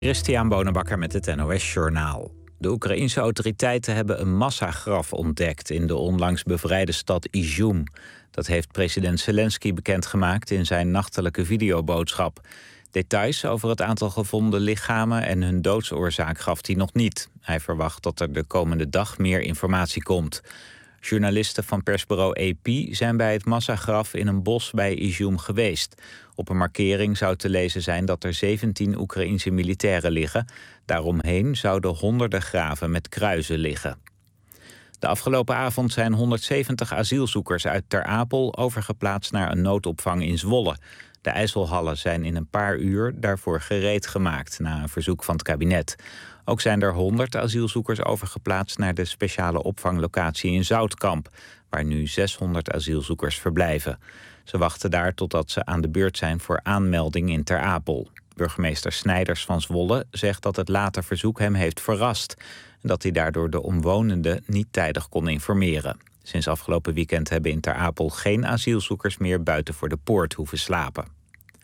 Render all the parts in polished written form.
Christian Bonenbakker met het NOS Journaal. De Oekraïense autoriteiten hebben een massagraf ontdekt in de onlangs bevrijde stad Izum. Dat heeft president Zelensky bekendgemaakt in zijn nachtelijke videoboodschap. Details over het aantal gevonden lichamen en hun doodsoorzaak gaf hij nog niet. Hij verwacht dat er de komende dag meer informatie komt. Journalisten van persbureau AP zijn bij het massagraf in een bos bij Izum geweest. Op een markering zou te lezen zijn dat er 17 Oekraïense militairen liggen. Daaromheen zouden honderden graven met kruizen liggen. De afgelopen avond zijn 170 asielzoekers uit Ter Apel overgeplaatst naar een noodopvang in Zwolle. De IJsselhallen zijn in een paar uur daarvoor gereed gemaakt na een verzoek van het kabinet. Ook zijn er 100 asielzoekers overgeplaatst naar de speciale opvanglocatie in Zoutkamp, waar nu 600 asielzoekers verblijven. Ze wachten daar totdat ze aan de beurt zijn voor aanmelding in Ter Apel. Burgemeester Snijders van Zwolle zegt dat het late verzoek hem heeft verrast en dat hij daardoor de omwonenden niet tijdig kon informeren. Sinds afgelopen weekend hebben in Ter Apel geen asielzoekers meer buiten voor de poort hoeven slapen.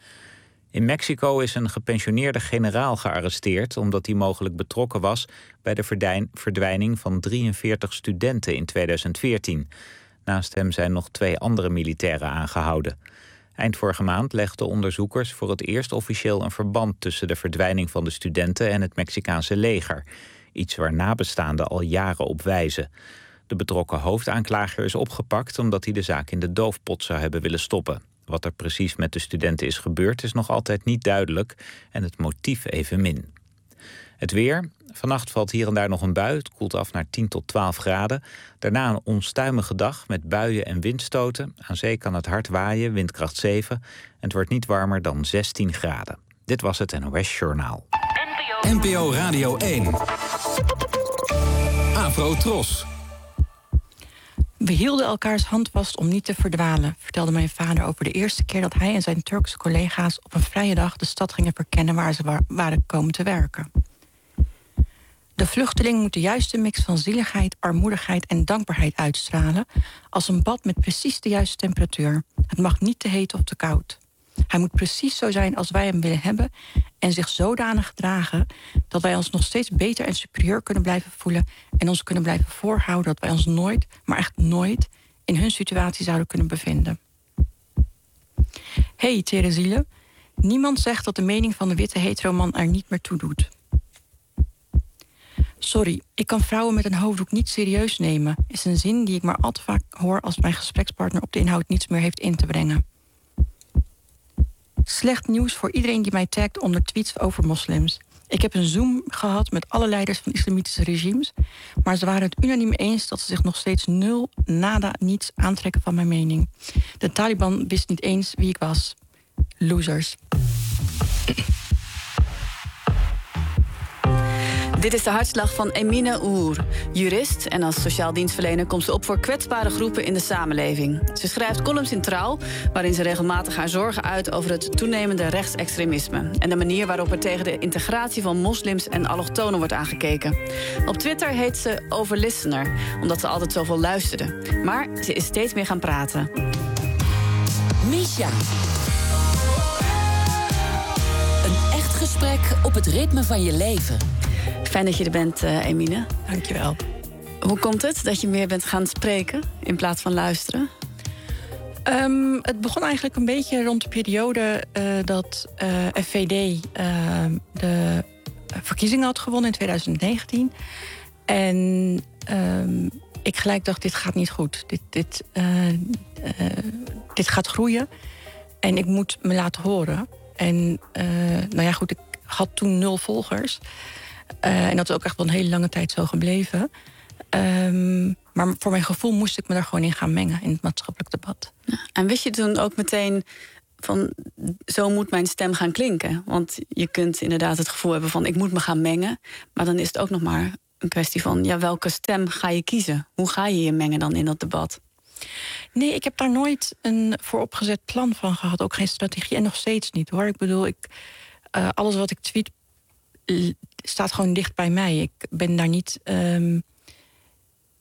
In Mexico is een gepensioneerde generaal gearresteerd omdat hij mogelijk betrokken was bij de verdwijning van 43 studenten in 2014. Naast hem zijn nog 2 andere militairen aangehouden. Eind vorige maand legden onderzoekers voor het eerst officieel een verband tussen de verdwijning van de studenten en het Mexicaanse leger. Iets waar nabestaanden al jaren op wijzen. De betrokken hoofdaanklager is opgepakt omdat hij de zaak in de doofpot zou hebben willen stoppen. Wat er precies met de studenten is gebeurd is nog altijd niet duidelijk en het motief evenmin. Het weer. Vannacht valt hier en daar nog een bui. Het koelt af naar 10 tot 12 graden. Daarna een onstuimige dag met buien en windstoten. Aan zee kan het hard waaien, windkracht 7. En het wordt niet warmer dan 16 graden. Dit was het NOS Journaal. NPO Radio 1. Afro Tros. We hielden elkaars hand vast om niet te verdwalen, vertelde mijn vader over de eerste keer dat hij en zijn Turkse collega's op een vrije dag de stad gingen verkennen waar ze waren komen te werken. De vluchteling moet de juiste mix van zieligheid, armoedigheid en dankbaarheid uitstralen, als een bad met precies de juiste temperatuur. Het mag niet te heet of te koud. Hij moet precies zo zijn als wij hem willen hebben en zich zodanig gedragen dat wij ons nog steeds beter en superieur kunnen blijven voelen en ons kunnen blijven voorhouden dat wij ons nooit, maar echt nooit, in hun situatie zouden kunnen bevinden. Hey, tere zielen. Niemand zegt dat de mening van de witte heteroman er niet meer toe doet. Sorry, ik kan vrouwen met een hoofddoek niet serieus nemen, is een zin die ik maar al te vaak hoor als mijn gesprekspartner op de inhoud niets meer heeft in te brengen. Slecht nieuws voor iedereen die mij tagt onder tweets over moslims. Ik heb een Zoom gehad met alle leiders van islamitische regimes, maar ze waren het unaniem eens dat ze zich nog steeds niets aantrekken van mijn mening. De Taliban wist niet eens wie ik was. Losers. Dit is de hartslag van Emine Oer, jurist en als sociaal dienstverlener komt ze op voor kwetsbare groepen in de samenleving. Ze schrijft columns in Trouw, waarin ze regelmatig haar zorgen uit over het toenemende rechtsextremisme en de manier waarop er tegen de integratie van moslims en allochtonen wordt aangekeken. Op Twitter heet ze Overlistener, omdat ze altijd zoveel luisterde. Maar ze is steeds meer gaan praten. Misha. Een echt gesprek op het ritme van je leven. Fijn dat je er bent, Emine. Dankjewel. Hoe komt het dat je meer bent gaan spreken in plaats van luisteren? Het begon eigenlijk een beetje rond de periode dat FVD de verkiezingen had gewonnen in 2019. En ik gelijk dacht, dit gaat niet goed. Dit gaat groeien. En ik moet me laten horen. En nou ja, goed, ik had toen 0 volgers. En dat is ook echt wel een hele lange tijd zo gebleven. Maar voor mijn gevoel moest ik me er gewoon in gaan mengen in het maatschappelijk debat. En wist je toen ook meteen van, zo moet mijn stem gaan klinken? Want je kunt inderdaad het gevoel hebben van, ik moet me gaan mengen. Maar dan is het ook nog maar een kwestie van, ja, welke stem ga je kiezen? Hoe ga je je mengen dan in dat debat? Nee, ik heb daar nooit een vooropgezet plan van gehad. Ook geen strategie en nog steeds niet, hoor. Ik bedoel, alles wat ik tweet staat gewoon dicht bij mij. Ik ben daar niet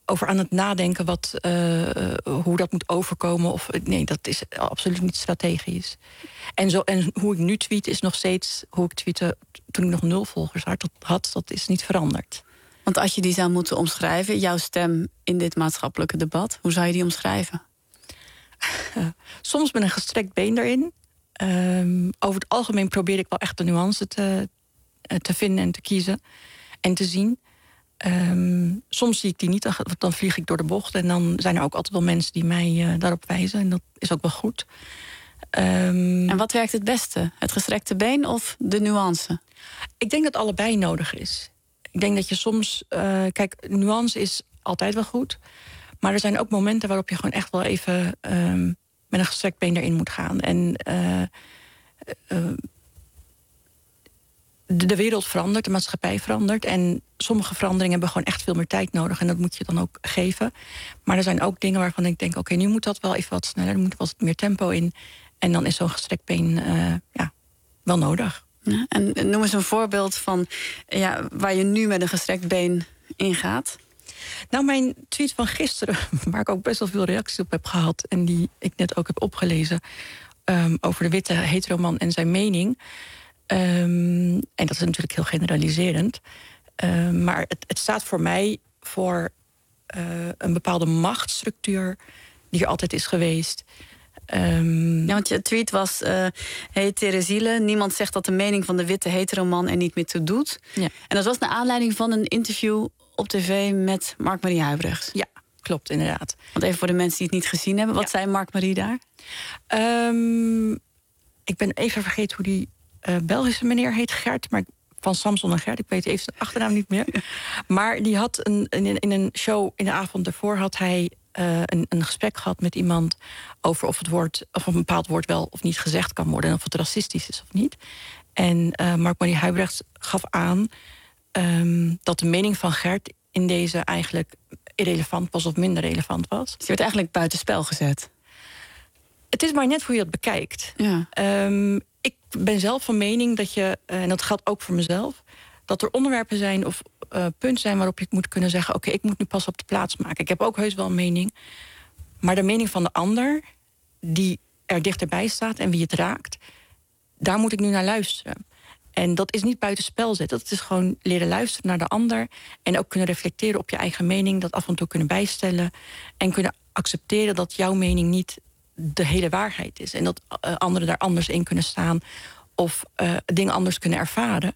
over aan het nadenken hoe dat moet overkomen. Nee, dat is absoluut niet strategisch. En hoe ik nu tweet is nog steeds hoe ik tweette toen ik nog 0 volgers had. Dat is niet veranderd. Want als je die zou moeten omschrijven, jouw stem in dit maatschappelijke debat, hoe zou je die omschrijven? Soms met een gestrekt been erin. Over het algemeen probeer ik wel echt de nuance te vinden en te kiezen en te zien. Soms zie ik die niet, dan vlieg ik door de bocht. En dan zijn er ook altijd wel mensen die mij daarop wijzen. En dat is ook wel goed. En wat werkt het beste? Het gestrekte been of de nuance? Ik denk dat allebei nodig is. Ik denk dat je soms... kijk, nuance is altijd wel goed. Maar er zijn ook momenten waarop je gewoon echt wel even met een gestrekt been erin moet gaan. En de wereld verandert, de maatschappij verandert. En sommige veranderingen hebben gewoon echt veel meer tijd nodig. En dat moet je dan ook geven. Maar er zijn ook dingen waarvan ik denk, oké, nu moet dat wel even wat sneller. Er moet wat meer tempo in. En dan is zo'n gestrekt been wel nodig. Ja, en noem eens een voorbeeld van waar je nu met een gestrekt been ingaat. Nou, mijn tweet van gisteren, waar ik ook best wel veel reacties op heb gehad en die ik net ook heb opgelezen, over de witte heteroman en zijn mening. En dat is natuurlijk heel generaliserend. Maar het staat voor mij voor een bepaalde machtsstructuur die er altijd is geweest. Want je tweet was, hey Theresiele, niemand zegt dat de mening van de witte heteroman er niet meer toe doet. Ja. En dat was naar aanleiding van een interview op tv met Mark-Marie Huibrechts. Ja, klopt, inderdaad. Want even voor de mensen die het niet gezien hebben, wat zei Mark-Marie daar? Ik ben even vergeten hoe die Belgische meneer heet, Gert, maar van Samson en Gert, ik weet even zijn achternaam niet meer. Ja. Maar die had in een show in de avond ervoor had hij een gesprek gehad met iemand over of een bepaald woord wel of niet gezegd kan worden en of het racistisch is of niet. En Mark-Marie Huibrechts gaf aan dat de mening van Gert in deze eigenlijk irrelevant was of minder relevant was. Dus je werd eigenlijk buitenspel gezet. Het is maar net hoe je het bekijkt. Ja. Ik ben zelf van mening dat je, en dat geldt ook voor mezelf, dat er onderwerpen zijn of punten zijn waarop je moet kunnen zeggen, oké, ik moet nu pas op de plaats maken. Ik heb ook heus wel een mening. Maar de mening van de ander, die er dichterbij staat en wie het raakt, daar moet ik nu naar luisteren. En dat is niet buitenspel zetten. Dat is gewoon leren luisteren naar de ander en ook kunnen reflecteren op je eigen mening, dat af en toe kunnen bijstellen en kunnen accepteren dat jouw mening niet de hele waarheid is. En dat anderen daar anders in kunnen staan of dingen anders kunnen ervaren.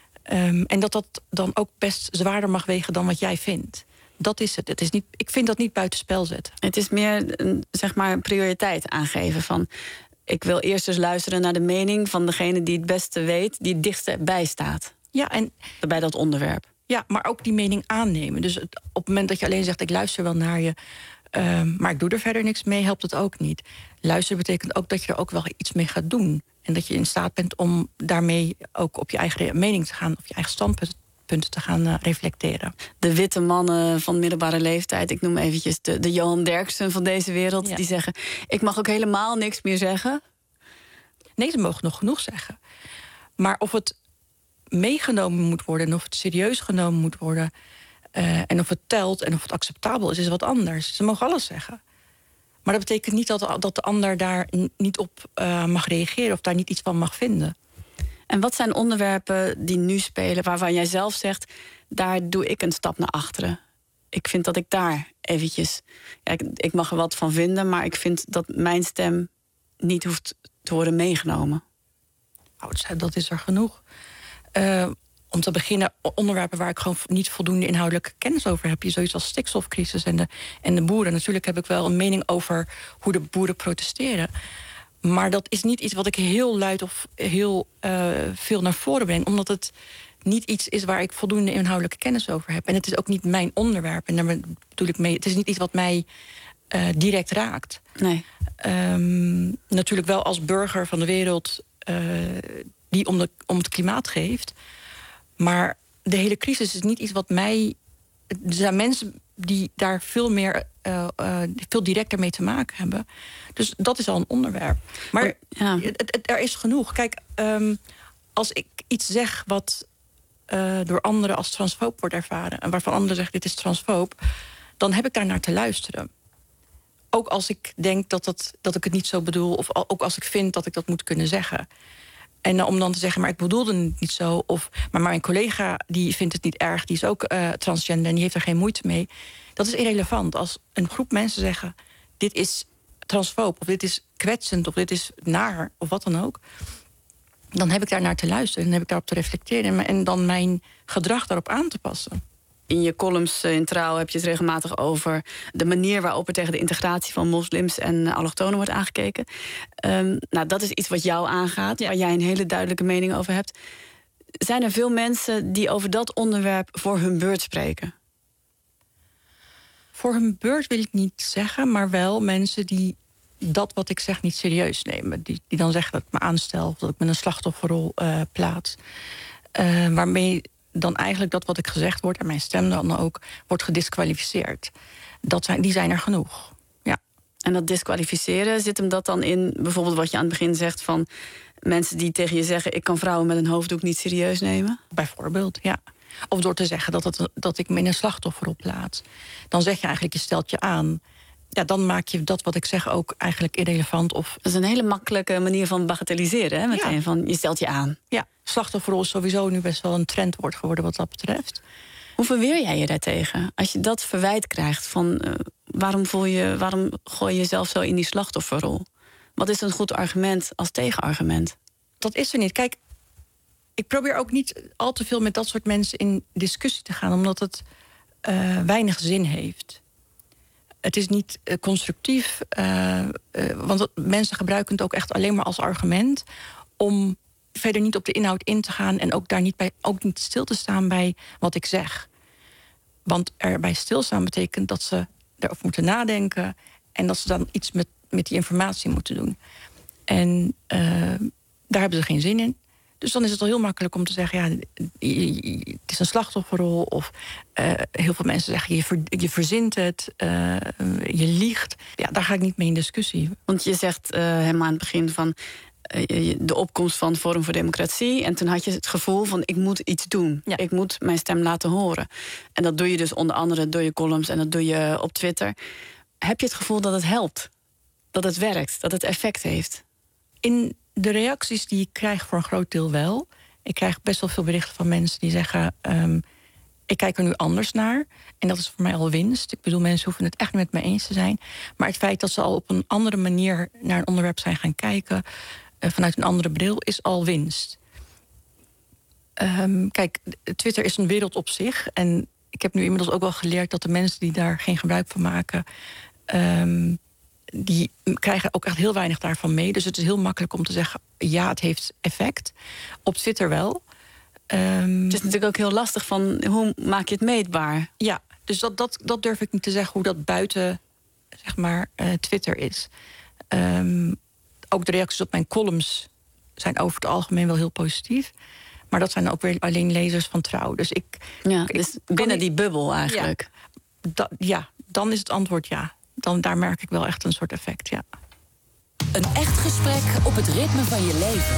En dat dan ook best zwaarder mag wegen dan wat jij vindt. Dat is het. Ik vind dat niet buitenspel zetten. Het is meer een prioriteit aangeven van, ik wil eerst dus luisteren naar de mening van degene die het beste weet, die het dichtst bij staat. Ja, en bij dat onderwerp. Ja, maar ook die mening aannemen. Dus op het moment dat je alleen zegt, ik luister wel naar je, maar ik doe er verder niks mee, helpt het ook niet. Luisteren betekent ook dat je er ook wel iets mee gaat doen. En dat je in staat bent om daarmee ook op je eigen mening te gaan, of je eigen standpunten te gaan reflecteren. De witte mannen van middelbare leeftijd, ik noem eventjes de Johan Derksen van deze wereld, die zeggen, ik mag ook helemaal niks meer zeggen. Nee, ze mogen nog genoeg zeggen. Maar of het meegenomen moet worden en of het serieus genomen moet worden, en of het telt en of het acceptabel is wat anders. Ze mogen alles zeggen. Maar dat betekent niet dat de ander daar niet op mag reageren of daar niet iets van mag vinden. En wat zijn onderwerpen die nu spelen waarvan jij zelf zegt, daar doe ik een stap naar achteren? Ik vind dat ik daar eventjes, ik mag er wat van vinden, maar ik vind dat mijn stem niet hoeft te worden meegenomen. Dat is er genoeg. Om te beginnen, onderwerpen waar ik gewoon niet voldoende inhoudelijke kennis over heb. Je zoiets als stikstofcrisis en de boeren. Natuurlijk heb ik wel een mening over hoe de boeren protesteren. Maar dat is niet iets wat ik heel luid of heel veel naar voren breng. Omdat het niet iets is waar ik voldoende inhoudelijke kennis over heb. En het is ook niet mijn onderwerp. En daar bedoel ik mee, het is niet iets wat mij direct raakt. Nee. Natuurlijk wel als burger van de wereld die om het klimaat geeft. Maar de hele crisis is niet iets wat mij. Er zijn mensen die daar veel directer mee te maken hebben. Dus dat is al een onderwerp. Maar er is genoeg. Kijk, als ik iets zeg wat door anderen als transfoob wordt ervaren, en waarvan anderen zeggen dit is transfoob, dan heb ik daar naar te luisteren. Ook als ik denk dat ik het niet zo bedoel, of ook als ik vind dat ik dat moet kunnen zeggen. En om dan te zeggen, maar ik bedoelde het niet zo. Maar mijn collega die vindt het niet erg, die is ook transgender en die heeft er geen moeite mee. Dat is irrelevant. Als een groep mensen zeggen, dit is transfoob, of dit is kwetsend, of dit is naar, of wat dan ook, dan heb ik daar naar te luisteren, dan heb ik daarop te reflecteren en dan mijn gedrag daarop aan te passen. In je columns in Trouw heb je het regelmatig over de manier waarop er tegen de integratie van moslims en allochtonen wordt aangekeken. Dat is iets wat jou aangaat, waar jij een hele duidelijke mening over hebt. Zijn er veel mensen die over dat onderwerp voor hun beurt spreken? Voor hun beurt wil ik niet zeggen, maar wel mensen die dat wat ik zeg niet serieus nemen. Die dan zeggen dat ik me aanstel, of dat ik me in een slachtofferrol plaats. Waarmee dan eigenlijk dat wat ik gezegd wordt, en mijn stem dan ook, wordt gediskwalificeerd. Die zijn er genoeg. Ja. En dat diskwalificeren, zit hem dat dan in bijvoorbeeld wat je aan het begin zegt van mensen die tegen je zeggen, ik kan vrouwen met een hoofddoek niet serieus nemen? Bijvoorbeeld, ja. Of door te zeggen dat ik me in een slachtofferrol plaats. Dan zeg je eigenlijk, je stelt je aan. Ja, dan maak je dat wat ik zeg ook eigenlijk irrelevant. Dat is een hele makkelijke manier van bagatelliseren, hè? Meteen ja. Van je stelt je aan. Ja, slachtofferrol is sowieso nu best wel een trendwoord geworden wat dat betreft. Hoe verweer jij je daartegen? Als je dat verwijt krijgt van waarom gooi je jezelf zo in die slachtofferrol? Wat is een goed argument als tegenargument? Dat is er niet. Kijk, ik probeer ook niet al te veel met dat soort mensen in discussie te gaan, omdat het weinig zin heeft. Het is niet constructief, want mensen gebruiken het ook echt alleen maar als argument om verder niet op de inhoud in te gaan en ook niet stil te staan bij wat ik zeg. Want erbij stilstaan betekent dat ze erover moeten nadenken en dat ze dan iets met die informatie moeten doen. En daar hebben ze geen zin in. Dus dan is het al heel makkelijk om te zeggen, ja, het is een slachtofferrol. Of heel veel mensen zeggen, je verzint het, je liegt. Ja, daar ga ik niet mee in discussie. Want je zegt helemaal aan het begin van de opkomst van Forum voor Democratie. En toen had je het gevoel van, ik moet iets doen. Ja. Ik moet mijn stem laten horen. En dat doe je dus onder andere door je columns en dat doe je op Twitter. Heb je het gevoel dat het helpt? Dat het werkt? Dat het effect heeft? In de reacties die ik krijg voor een groot deel wel. Ik krijg best wel veel berichten van mensen die zeggen, ik kijk er nu anders naar. En dat is voor mij al winst. Ik bedoel, mensen hoeven het echt niet met me eens te zijn. Maar het feit dat ze al op een andere manier naar een onderwerp zijn gaan kijken, vanuit een andere bril, is al winst. Kijk, Twitter is een wereld op zich. En ik heb nu inmiddels ook wel geleerd dat de mensen die daar geen gebruik van maken, die krijgen ook echt heel weinig daarvan mee. Dus het is heel makkelijk om te zeggen, ja, het heeft effect. Op Twitter wel. Het is natuurlijk ook heel lastig van, hoe maak je het meetbaar? Ja, dus dat durf ik niet te zeggen hoe dat buiten, zeg maar, Twitter is. Ook de reacties op mijn columns zijn over het algemeen wel heel positief. Maar dat zijn ook weer alleen lezers van Trouw. Dus dus binnen die bubbel eigenlijk. Ja, dan is het antwoord ja. Daar merk ik wel echt een soort effect, ja. Een echt gesprek op het ritme van je leven.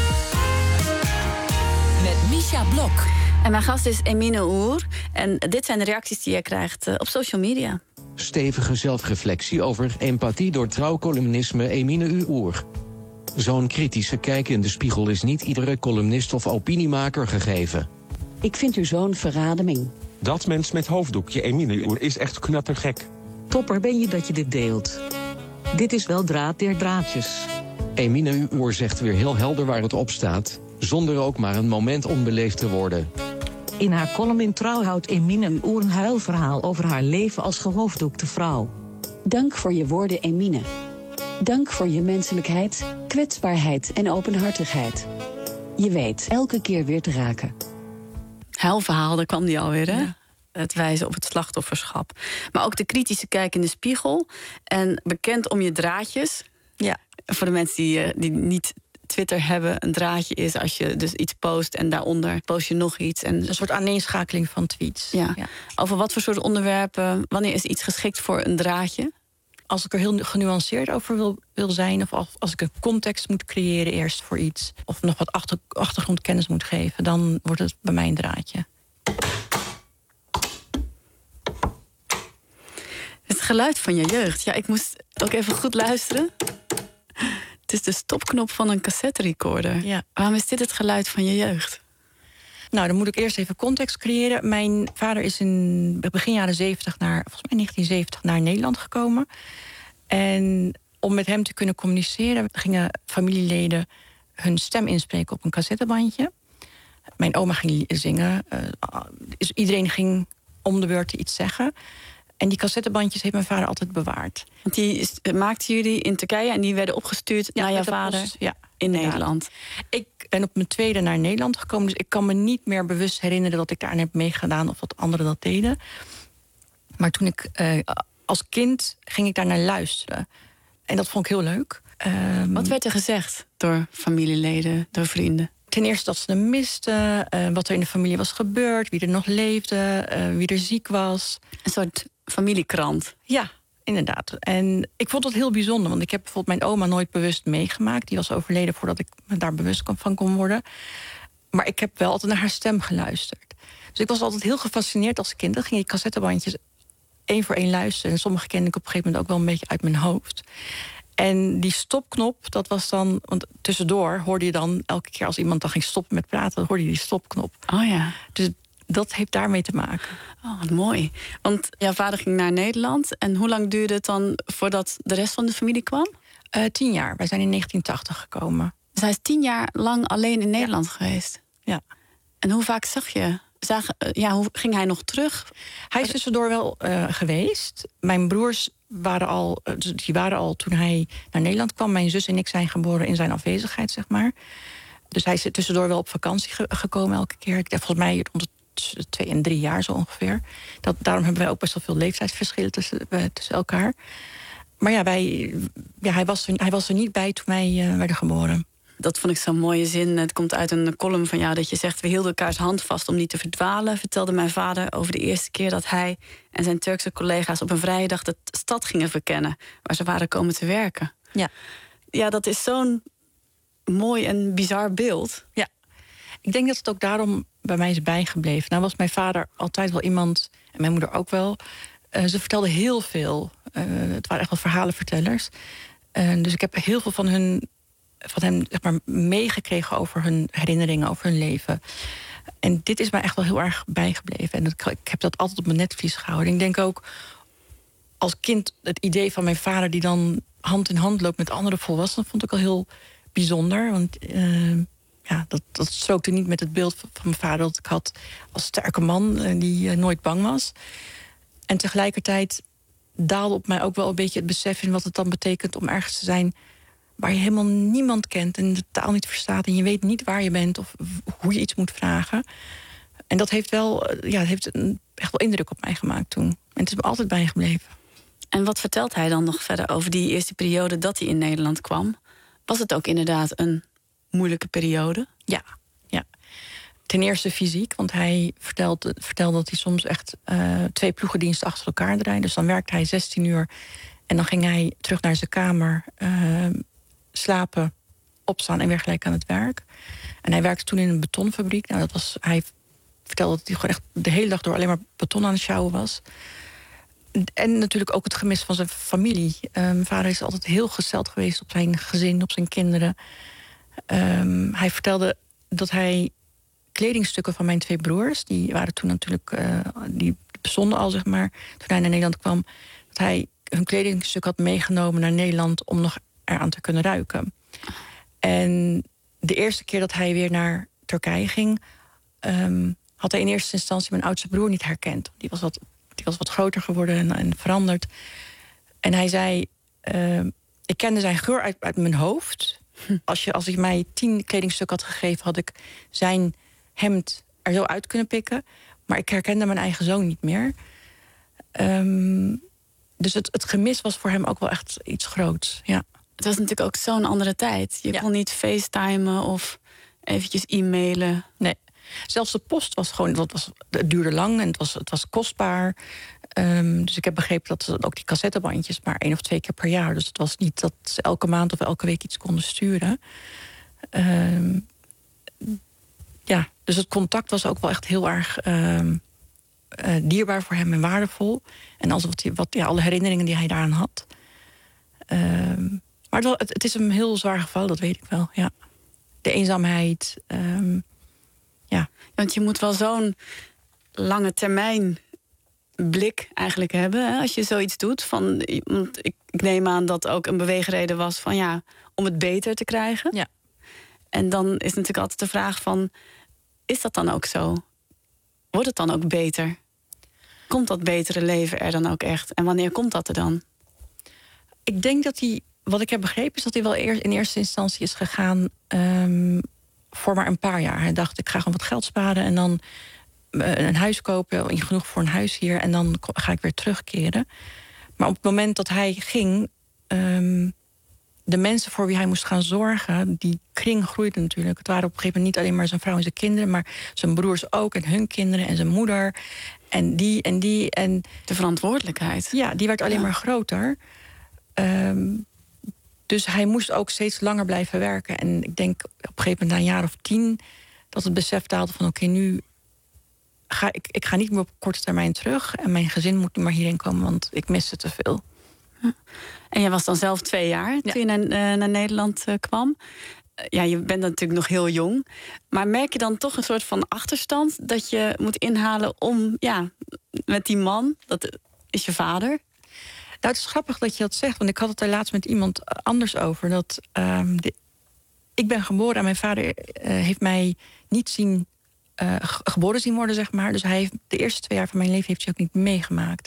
Met Misha Blok. En mijn gast is Emine Oer. En dit zijn de reacties die je krijgt op social media. Stevige zelfreflectie over empathie door trouwcolumnisme Emine Oer. Zo'n kritische kijk in de spiegel is niet iedere columnist of opiniemaker gegeven. Ik vind u zo'n verademing. Dat mens met hoofddoekje Emine Oer is echt knettergek. Topper ben je dat je dit deelt. Dit is wel draad der draadjes. Emine Oer zegt weer heel helder waar het op staat, zonder ook maar een moment onbeleefd te worden. In haar column in Trouw houdt Emine Oer een huilverhaal over haar leven als gehoofddoekte vrouw. Dank voor je woorden, Emine. Dank voor je menselijkheid, kwetsbaarheid en openhartigheid. Je weet elke keer weer te raken. Huilverhaal, daar kwam die alweer, hè? Ja. Het wijzen op het slachtofferschap. Maar ook de kritische kijk in de spiegel. En bekend om je draadjes. Ja. Voor de mensen die niet Twitter hebben, een draadje is als je dus iets post en daaronder post je nog iets. En een soort aaneenschakeling van tweets. Ja. Over wat voor soort onderwerpen, wanneer is iets geschikt voor een draadje? Als ik er heel genuanceerd over wil zijn, of als ik een context moet creëren eerst voor iets, of nog wat achtergrondkennis moet geven, dan wordt het bij mij een draadje. geluid van je jeugd. Ja, ik moest ook even goed luisteren. Het is de stopknop van een cassette-recorder. Ja. Waarom is dit het geluid van je jeugd? Nou, dan moet ik eerst even context creëren. Mijn vader is in begin jaren 70 volgens mij 1970 naar Nederland gekomen. En om met hem te kunnen communiceren gingen familieleden hun stem inspreken op een cassettebandje. Mijn oma ging zingen. Iedereen ging om de beurt iets zeggen. En die cassettebandjes heeft mijn vader altijd bewaard. Want die maakten jullie in Turkije en die werden opgestuurd naar jouw vader in Nederland. Ik ben op mijn tweede naar Nederland gekomen. Dus ik kan me niet meer bewust herinneren dat ik daarin heb meegedaan of dat anderen dat deden. Maar toen ik als kind ging ik daar naar luisteren. En dat vond ik heel leuk. Wat werd er gezegd door familieleden, door vrienden? Ten eerste dat ze hem misten, wat er in de familie was gebeurd, wie er nog leefde, wie er ziek was. Een soort familiekrant. Ja, inderdaad. En ik vond dat heel bijzonder, want ik heb bijvoorbeeld mijn oma nooit bewust meegemaakt. Die was overleden voordat ik me daar bewust van kon worden. Maar ik heb wel altijd naar haar stem geluisterd. Dus ik was altijd heel gefascineerd als kind. Dan ging ik cassettebandjes 1 voor 1 luisteren. En sommige kende ik op een gegeven moment ook wel een beetje uit mijn hoofd. En die stopknop, dat was dan... Want tussendoor hoorde je dan elke keer als iemand dan ging stoppen met praten, dan hoorde je die stopknop. Oh ja. Dus dat heeft daarmee te maken. Oh, wat mooi. Want jouw vader ging naar Nederland. En hoe lang duurde het dan voordat de rest van de familie kwam? 10 jaar. Wij zijn in 1980 gekomen. Dus hij is 10 jaar lang alleen in Nederland geweest? Ja. En hoe vaak hoe ging hij nog terug? Hij is tussendoor wel geweest. Mijn broers waren al toen hij naar Nederland kwam. Mijn zus en ik zijn geboren in zijn afwezigheid, zeg maar. Dus hij is tussendoor wel op vakantie gekomen elke keer. Ik denk volgens mij rond de 2 en 3 jaar zo ongeveer. Daarom hebben wij ook best wel veel leeftijdsverschillen tussen elkaar. Maar ja, hij was er niet bij toen wij werden geboren. Dat vond ik zo'n mooie zin. Het komt uit een column van jou dat je zegt: we hielden elkaars hand vast om niet te verdwalen. Vertelde mijn vader over de eerste keer dat hij en zijn Turkse collega's op een vrije dag de stad gingen verkennen, waar ze waren komen te werken. Ja. Ja, dat is zo'n mooi en bizar beeld. Ja. Ik denk dat het ook daarom bij mij is bijgebleven. Nou was mijn vader altijd wel iemand, en mijn moeder ook wel. Ze vertelde heel veel. Het waren echt wel verhalenvertellers. Dus ik heb heel veel van hem zeg maar, meegekregen over hun herinneringen, over hun leven. En dit is mij echt wel heel erg bijgebleven. En ik heb dat altijd op mijn netvlies gehouden. En ik denk ook, als kind, het idee van mijn vader die dan hand in hand loopt met andere volwassenen, vond ik al heel bijzonder. Want dat strookte niet met het beeld van mijn vader dat ik had als sterke man die nooit bang was. En tegelijkertijd daalde op mij ook wel een beetje het besef in wat het dan betekent om ergens te zijn waar je helemaal niemand kent en de taal niet verstaat en je weet niet waar je bent of hoe je iets moet vragen. En dat heeft echt wel indruk op mij gemaakt toen. En het is me altijd bijgebleven. En wat vertelt hij dan nog verder over die eerste periode dat hij in Nederland kwam? Was het ook inderdaad een moeilijke periode? Ja. Ten eerste fysiek, want hij vertelde dat hij soms echt 2 ploegendiensten achter elkaar draaide. Dus dan werkte hij 16 uur en dan ging hij terug naar zijn kamer, slapen, opstaan en weer gelijk aan het werk. En hij werkte toen in een betonfabriek. Nou, hij vertelde dat hij gewoon echt de hele dag door alleen maar beton aan het sjouwen was. En natuurlijk ook het gemis van zijn familie. Mijn vader is altijd heel gesteld geweest op zijn gezin, op zijn kinderen. Hij vertelde dat hij kledingstukken van mijn 2 broers, die waren toen natuurlijk, die bestonden al, zeg maar, toen hij naar Nederland kwam, dat hij hun kledingstuk had meegenomen naar Nederland om nog eraan te kunnen ruiken. En de eerste keer dat hij weer naar Turkije ging, had hij in eerste instantie mijn oudste broer niet herkend. Die was wat groter geworden en veranderd. En hij zei, ik kende zijn geur uit mijn hoofd. Als hij mij 10 kledingstukken had gegeven, had ik zijn hemd er zo uit kunnen pikken. Maar ik herkende mijn eigen zoon niet meer. Dus het gemis was voor hem ook wel echt iets groots. Ja. Het was natuurlijk ook zo'n andere tijd. Je kon niet facetimen of eventjes e-mailen. Nee. Zelfs de post was gewoon, het duurde lang en het was kostbaar. Dus ik heb begrepen dat ook die cassettebandjes maar 1 of 2 keer per jaar. Dus het was niet dat ze elke maand of elke week iets konden sturen. Dus het contact was ook wel echt heel erg dierbaar voor hem en waardevol. En alle herinneringen die hij daaraan had. Maar het is een heel zwaar geval, dat weet ik wel. Ja. De eenzaamheid. Ja. Want je moet wel zo'n lange termijn blik eigenlijk hebben, hè, als je zoiets doet. Want ik neem aan dat ook een beweegreden was van om het beter te krijgen. Ja. En dan is natuurlijk altijd de vraag van, is dat dan ook zo? Wordt het dan ook beter? Komt dat betere leven er dan ook echt? En wanneer komt dat er dan? Ik denk dat wat ik heb begrepen is dat hij wel in eerste instantie is gegaan voor maar een paar jaar. Hij dacht, ik ga gewoon wat geld sparen en dan een huis kopen, genoeg voor een huis hier, en dan ga ik weer terugkeren. Maar op het moment dat hij ging, de mensen voor wie hij moest gaan zorgen, die kring groeide natuurlijk. Het waren op een gegeven moment niet alleen maar zijn vrouw en zijn kinderen, maar zijn broers ook en hun kinderen en zijn moeder en die en die. En de verantwoordelijkheid. Ja, die werd alleen maar groter. Dus hij moest ook steeds langer blijven werken. En ik denk op een gegeven moment na een jaar of 10 dat het besef daalde van oké, nu ik ga niet meer op korte termijn terug. En mijn gezin moet nu maar hierin komen, want ik mis het te veel. En jij was dan zelf 2 jaar toen je naar Nederland kwam. Je bent natuurlijk nog heel jong. Maar merk je dan toch een soort van achterstand dat je moet inhalen om, met die man, dat is je vader? Nou, het is grappig dat je dat zegt, want ik had het er laatst met iemand anders over. Dat ik ben geboren en mijn vader heeft mij niet geboren zien worden, zeg maar. Dus hij heeft de eerste 2 jaar van mijn leven heeft hij ook niet meegemaakt.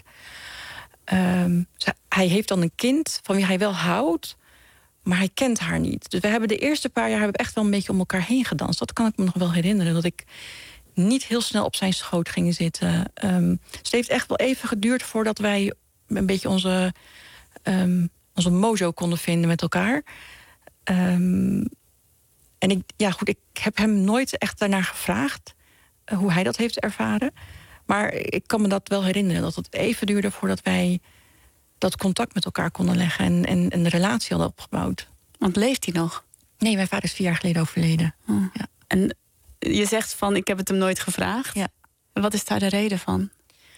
Hij heeft dan een kind van wie hij wel houdt, maar hij kent haar niet. Dus we hebben de eerste paar jaar echt wel een beetje om elkaar heen gedanst. Dat kan ik me nog wel herinneren, dat ik niet heel snel op zijn schoot ging zitten. Dus het heeft echt wel even geduurd voordat wij een beetje onze mojo konden vinden met elkaar. En ik heb hem nooit echt daarnaar gevraagd hoe hij dat heeft ervaren. Maar ik kan me dat wel herinneren, dat het even duurde voordat wij dat contact met elkaar konden leggen en een relatie hadden opgebouwd. Want leeft hij nog? Nee, mijn vader is 4 jaar geleden overleden. Ja. En je zegt van, ik heb het hem nooit gevraagd. Ja. Wat is daar de reden van?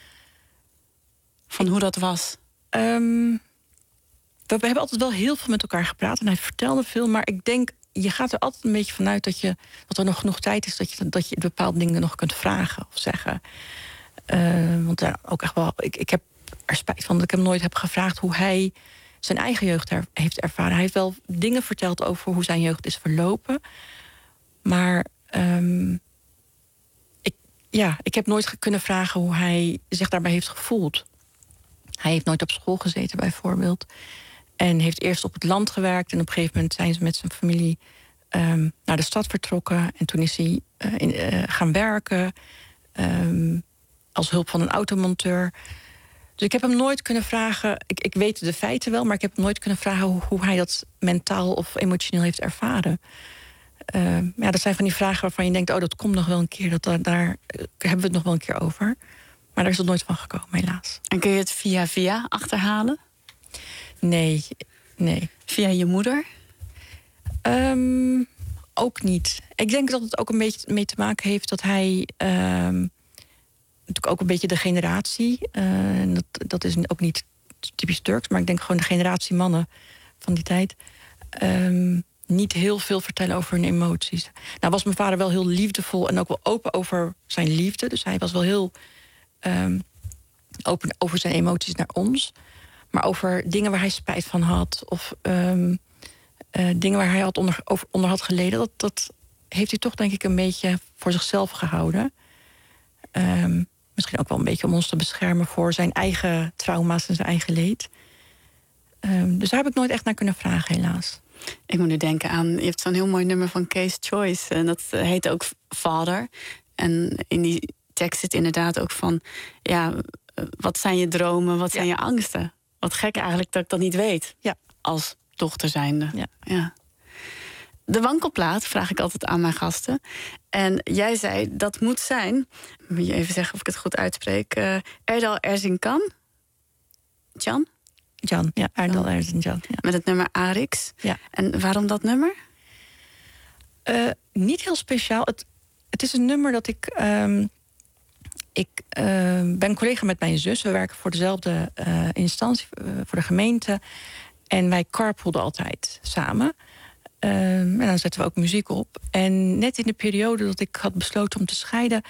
Van hoe dat was? We hebben altijd wel heel veel met elkaar gepraat en hij vertelde veel, maar ik denk, je gaat er altijd een beetje vanuit dat er nog genoeg tijd is dat je bepaalde dingen nog kunt vragen of zeggen. Want ook echt wel, ik heb er spijt van dat ik hem nooit heb gevraagd hoe hij zijn eigen jeugd heeft ervaren. Hij heeft wel dingen verteld over hoe zijn jeugd is verlopen. Maar ik heb nooit kunnen vragen hoe hij zich daarbij heeft gevoeld. Hij heeft nooit op school gezeten bijvoorbeeld. En heeft eerst op het land gewerkt. En op een gegeven moment zijn ze met zijn familie naar de stad vertrokken. En toen is hij gaan werken als hulp van een automonteur. Dus ik heb hem nooit kunnen vragen. Ik weet de feiten wel, maar ik heb hem nooit kunnen vragen hoe hij dat mentaal of emotioneel heeft ervaren. Dat zijn van die vragen waarvan je denkt, dat komt nog wel een keer. Daar hebben we het nog wel een keer over. Maar daar is het nooit van gekomen, helaas. En kun je het via achterhalen? Nee. Via je moeder? Ook niet. Ik denk dat het ook een beetje mee te maken heeft dat hij natuurlijk ook een beetje de generatie, dat is ook niet typisch Turks, maar ik denk gewoon de generatie mannen van die tijd, niet heel veel vertellen over hun emoties. Nou was mijn vader wel heel liefdevol en ook wel open over zijn liefde. Dus hij was wel heel open over zijn emoties naar ons. Maar over dingen waar hij spijt van had, of dingen waar hij onder had geleden, dat heeft hij toch denk ik een beetje voor zichzelf gehouden. Misschien ook wel een beetje om ons te beschermen voor zijn eigen trauma's en zijn eigen leed. Dus daar heb ik nooit echt naar kunnen vragen, helaas. Ik moet nu denken aan, je hebt zo'n heel mooi nummer van Kees Choice. En dat heet ook Vader. En in die tekst zit inderdaad ook van, wat zijn je dromen, wat zijn je angsten? Wat gek eigenlijk dat ik dat niet weet. Ja. Als dochter zijnde. Ja. De wankelplaat vraag ik altijd aan mijn gasten. En jij zei, dat moet zijn, moet je even zeggen of ik het goed uitspreek, Erdal Erzincan. Can? Can, ja, Erdal Erzincan. Ja. Met het nummer Arix. Ja. En waarom dat nummer? Niet heel speciaal. Het is een nummer dat ik ik ben collega met mijn zus. We werken voor dezelfde instantie, voor de gemeente. En wij carpoolden altijd samen. En dan zetten we ook muziek op. En net in de periode dat ik had besloten om te scheiden...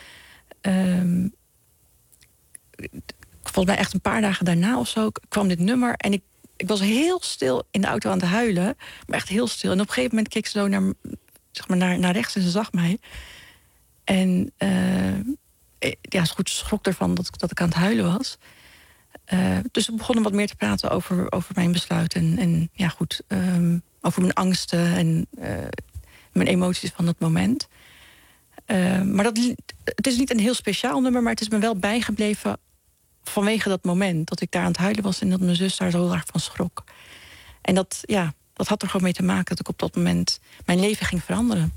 volgens mij echt een paar dagen daarna of zo... kwam dit nummer en ik was heel stil in de auto aan het huilen. Maar echt heel stil. En op een gegeven moment keek ze zo naar rechts en ze zag mij. En ze schrok ervan dat ik aan het huilen was. Dus we begonnen wat meer te praten over mijn besluit. En over mijn angsten en mijn emoties van dat moment. Maar het is niet een heel speciaal nummer... maar het is me wel bijgebleven vanwege dat moment... dat ik daar aan het huilen was en dat mijn zus daar zo erg van schrok. En dat had er gewoon mee te maken... dat ik op dat moment mijn leven ging veranderen.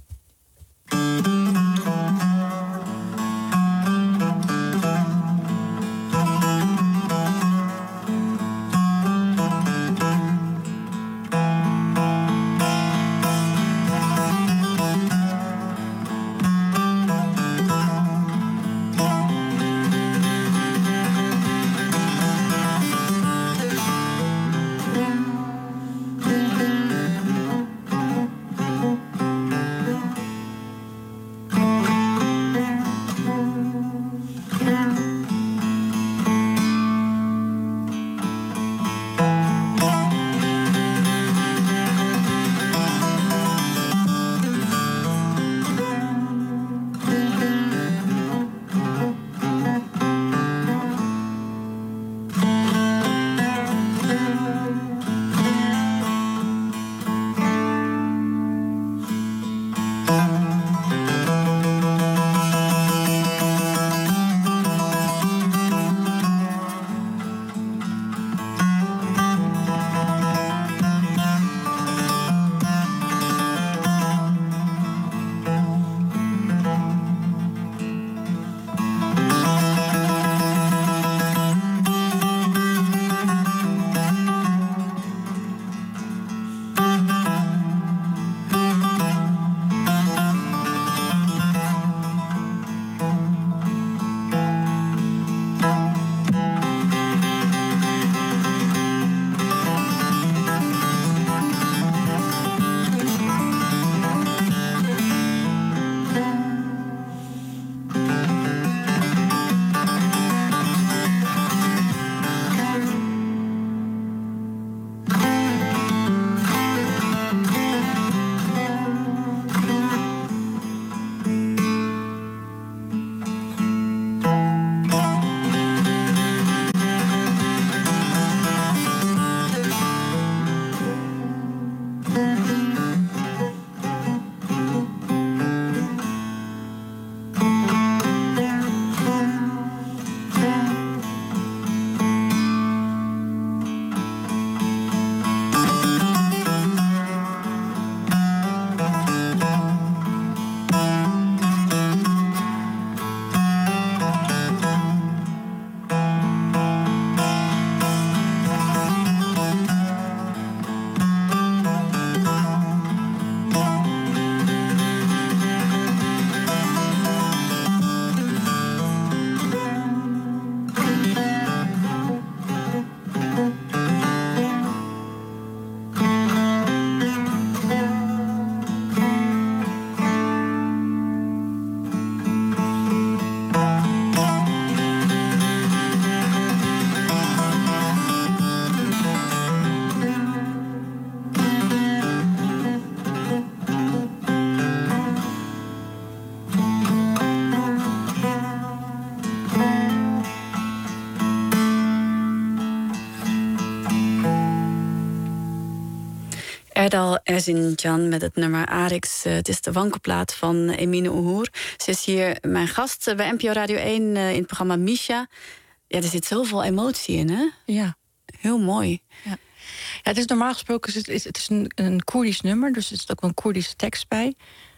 Erdal Erzincan met het nummer Arix. Het is de wankelplaat van Emine Ouhour. Ze is hier mijn gast bij NPO Radio 1 in het programma Misha. Ja, er zit zoveel emotie in, hè? Ja. Heel mooi. Ja, het is normaal gesproken het is een Koerdisch nummer, dus er zit ook wel een Koerdische tekst bij.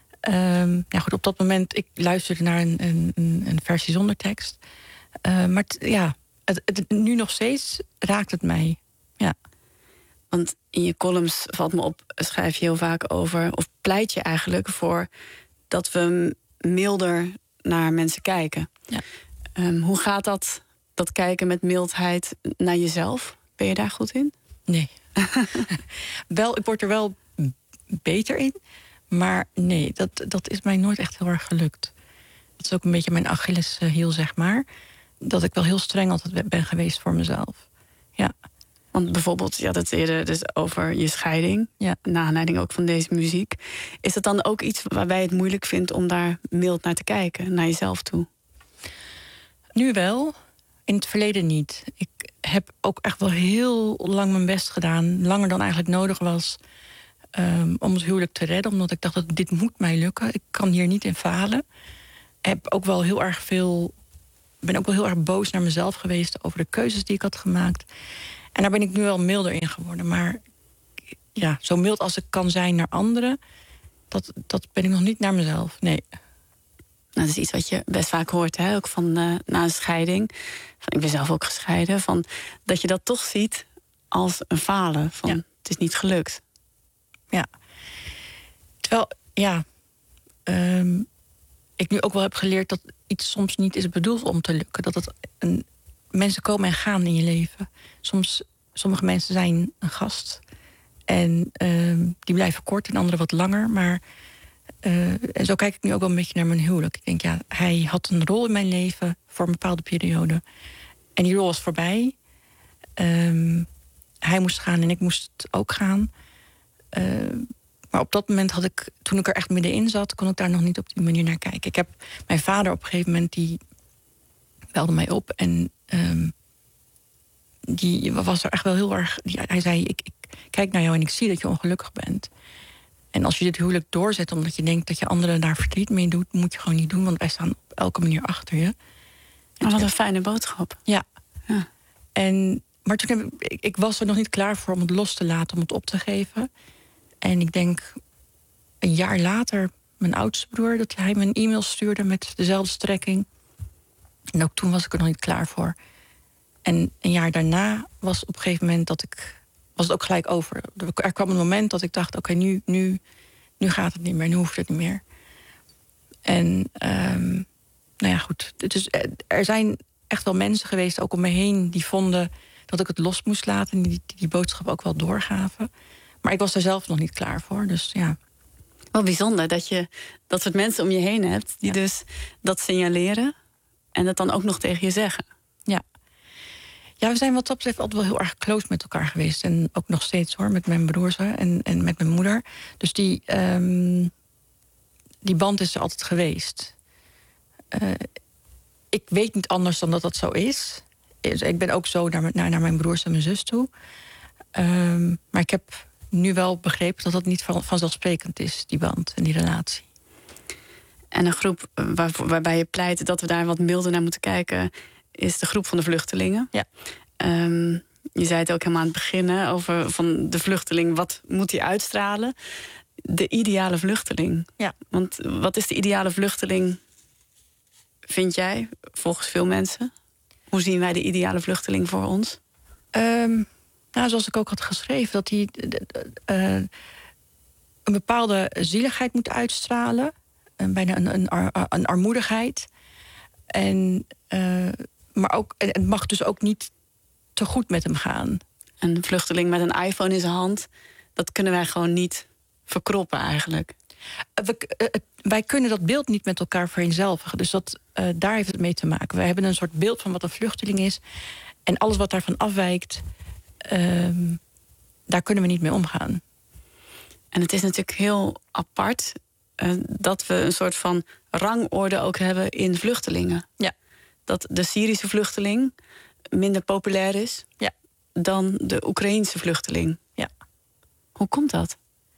Op dat moment, ik luisterde naar een versie zonder tekst. Maar nu nog steeds raakt het mij. Ja. Want in je columns, valt me op, schrijf je heel vaak over, of pleit je eigenlijk voor dat we milder naar mensen kijken. Ja. Hoe gaat dat kijken met mildheid naar jezelf? Ben je daar goed in? Nee. Ik word er wel beter in. Maar nee, dat is mij nooit echt heel erg gelukt. Dat is ook een beetje mijn Achilleshiel, zeg maar. Dat ik wel heel streng altijd ben geweest voor mezelf. Ja. Want bijvoorbeeld, je had het eerder dus over je scheiding. Ja. Naar aanleiding ook van deze muziek. Is dat dan ook iets waarbij je het moeilijk vindt om daar mild naar te kijken? Naar jezelf toe? Nu wel. In het verleden niet. Ik heb ook echt wel heel lang mijn best gedaan. Langer dan eigenlijk nodig was. Om het huwelijk te redden. Omdat ik dacht, dat dit moet mij lukken. Ik kan hier niet in falen. Ben ook wel heel erg boos naar mezelf geweest over de keuzes die ik had gemaakt. En daar ben ik nu wel milder in geworden. Maar ja, zo mild als ik kan zijn naar anderen, dat ben ik nog niet naar mezelf. Nee. Nou, dat is iets wat je best vaak hoort, hè? Ook van na een scheiding. Ik ben zelf ook gescheiden. Dat je dat toch ziet als een falen. Het is niet gelukt. Ja. Terwijl, ik nu ook wel heb geleerd dat iets soms niet is bedoeld om te lukken. Dat mensen komen en gaan in je leven. Sommige mensen zijn een gast. En die blijven kort en anderen wat langer. Maar en zo kijk ik nu ook wel een beetje naar mijn huwelijk. Ik denk, hij had een rol in mijn leven voor een bepaalde periode. En die rol was voorbij. Hij moest gaan en ik moest ook gaan. Maar op dat moment toen ik er echt middenin zat, kon ik daar nog niet op die manier naar kijken. Ik heb mijn vader op een gegeven moment, die belde mij op. En die was er echt wel heel erg. Hij zei, ik kijk naar jou en ik zie dat je ongelukkig bent. En als je dit huwelijk doorzet omdat je denkt dat je anderen daar verdriet mee doet, moet je gewoon niet doen, want wij staan op elke manier achter je. Maar wat een fijne boodschap. Ja. Maar toen ik was er nog niet klaar voor om het los te laten, om het op te geven. En ik denk een jaar later, mijn oudste broer, dat hij me een e-mail stuurde met dezelfde strekking. En ook toen was ik er nog niet klaar voor. En een jaar daarna was op een gegeven moment was het ook gelijk over. Er kwam een moment dat ik dacht, oké, nu gaat het niet meer, nu hoeft het niet meer. En goed. Dus er zijn echt wel mensen geweest, ook om me heen, die vonden dat ik het los moest laten. En die boodschap ook wel doorgaven. Maar ik was er zelf nog niet klaar voor, dus ja. Wel bijzonder dat je dat soort mensen om je heen hebt, die dus dat signaleren en dat dan ook nog tegen je zeggen. Ja, we zijn wat dat betreft altijd wel heel erg close met elkaar geweest. En ook nog steeds hoor, met mijn broers en met mijn moeder. Dus die band is er altijd geweest. Ik weet niet anders dan dat dat zo is. Ik ben ook zo naar mijn broers en mijn zus toe. Maar ik heb nu wel begrepen dat dat niet vanzelfsprekend is, die band en die relatie. En een groep waarbij je pleit dat we daar wat milder naar moeten kijken, is de groep van de vluchtelingen. Ja. Je zei het ook helemaal aan het begin over van de vluchteling. Wat moet hij uitstralen? De ideale vluchteling. Ja. Want wat is de ideale vluchteling, vind jij, volgens veel mensen? Hoe zien wij de ideale vluchteling voor ons? Zoals ik ook had geschreven, dat hij een bepaalde zieligheid moet uitstralen. Bijna een armoedigheid. Maar ook, het mag dus ook niet te goed met hem gaan. Een vluchteling met een iPhone in zijn hand, dat kunnen wij gewoon niet verkroppen eigenlijk. Wij kunnen dat beeld niet met elkaar vereenzelvigen. Dus daar heeft het mee te maken. Wij hebben een soort beeld van wat een vluchteling is. En alles wat daarvan afwijkt, daar kunnen we niet mee omgaan. En het is natuurlijk heel apart dat we een soort van rangorde ook hebben in vluchtelingen. Ja. Dat de Syrische vluchteling minder populair is dan de Oekraïense vluchteling. Ja. Hoe komt dat?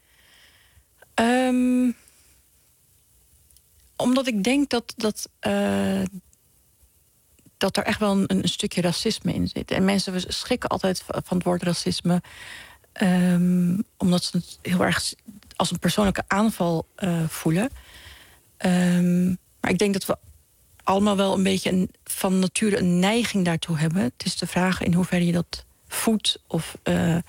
Omdat ik denk dat er echt wel een stukje racisme in zit. En mensen schrikken altijd van het woord racisme, omdat ze het heel erg als een persoonlijke aanval voelen. Maar ik denk dat we allemaal wel een beetje van nature een neiging daartoe hebben. Het is de vraag in hoeverre je dat voedt of